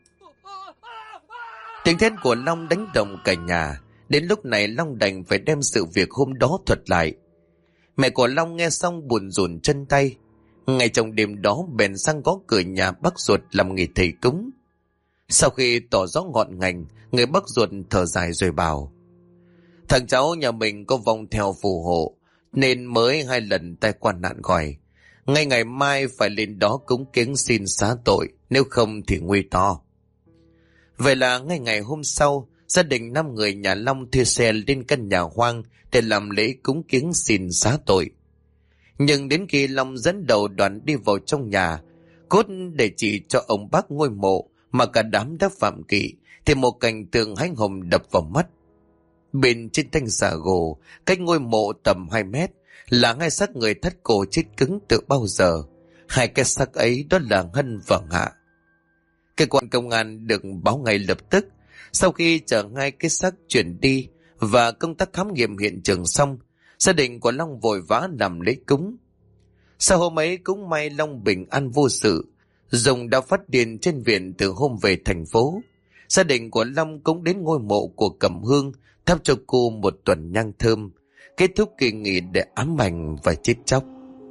Tiếng thét của Long đánh động cả nhà. Đến lúc này Long đành phải đem sự việc hôm đó thuật lại. Mẹ của Long nghe xong buồn rùn chân tay. Ngay trong đêm đó bèn sang gõ cửa nhà bác ruột làm nghề thầy cúng. Sau khi tỏ rõ ngọn ngành, người bác ruột thở dài rồi bảo: thằng cháu nhà mình có vong theo phù hộ nên mới 2 lần tai qua nạn khỏi. Ngay ngày mai phải lên đó cúng kiến xin xá tội, nếu không thì nguy to. Vậy là ngay ngày hôm sau, gia đình 5 người nhà Long thuê xe lên căn nhà hoang để làm lễ cúng kiến xin xá tội. Nhưng đến khi Long dẫn đầu đoàn đi vào trong nhà, cốt để chỉ cho ông bác ngôi mộ mà cả đám đã phạm kỵ, thì một cảnh tượng hãi hùng đập vào mắt. Bên trên thanh xà gồ, cách ngôi mộ tầm 2 mét, là 2 xác người thắt cổ chết cứng từ bao giờ. 2 cái xác ấy đó là Hân và Hạ. Cơ quan công an được báo ngay lập tức. Sau khi chở 2 cái xác chuyển đi và công tác khám nghiệm hiện trường xong, gia đình của Long vội vã làm lễ cúng. Sau hôm ấy cũng may Long bình an vô sự. Dùng đã phát điên trên viện từ hôm về thành phố. Gia đình của Long cũng đến ngôi mộ của Cẩm Hương thắp cho cô một tuần nhang thơm, kết thúc kỳ nghỉ để ám ảnh và chết chóc.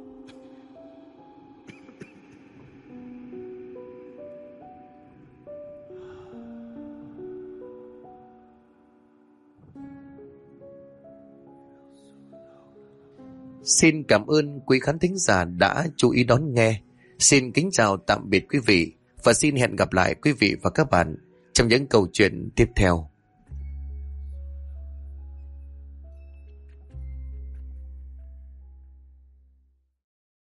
Xin cảm ơn quý khán thính giả đã chú ý đón nghe. Xin kính chào tạm biệt quý vị và xin hẹn gặp lại quý vị và các bạn trong những câu chuyện tiếp theo.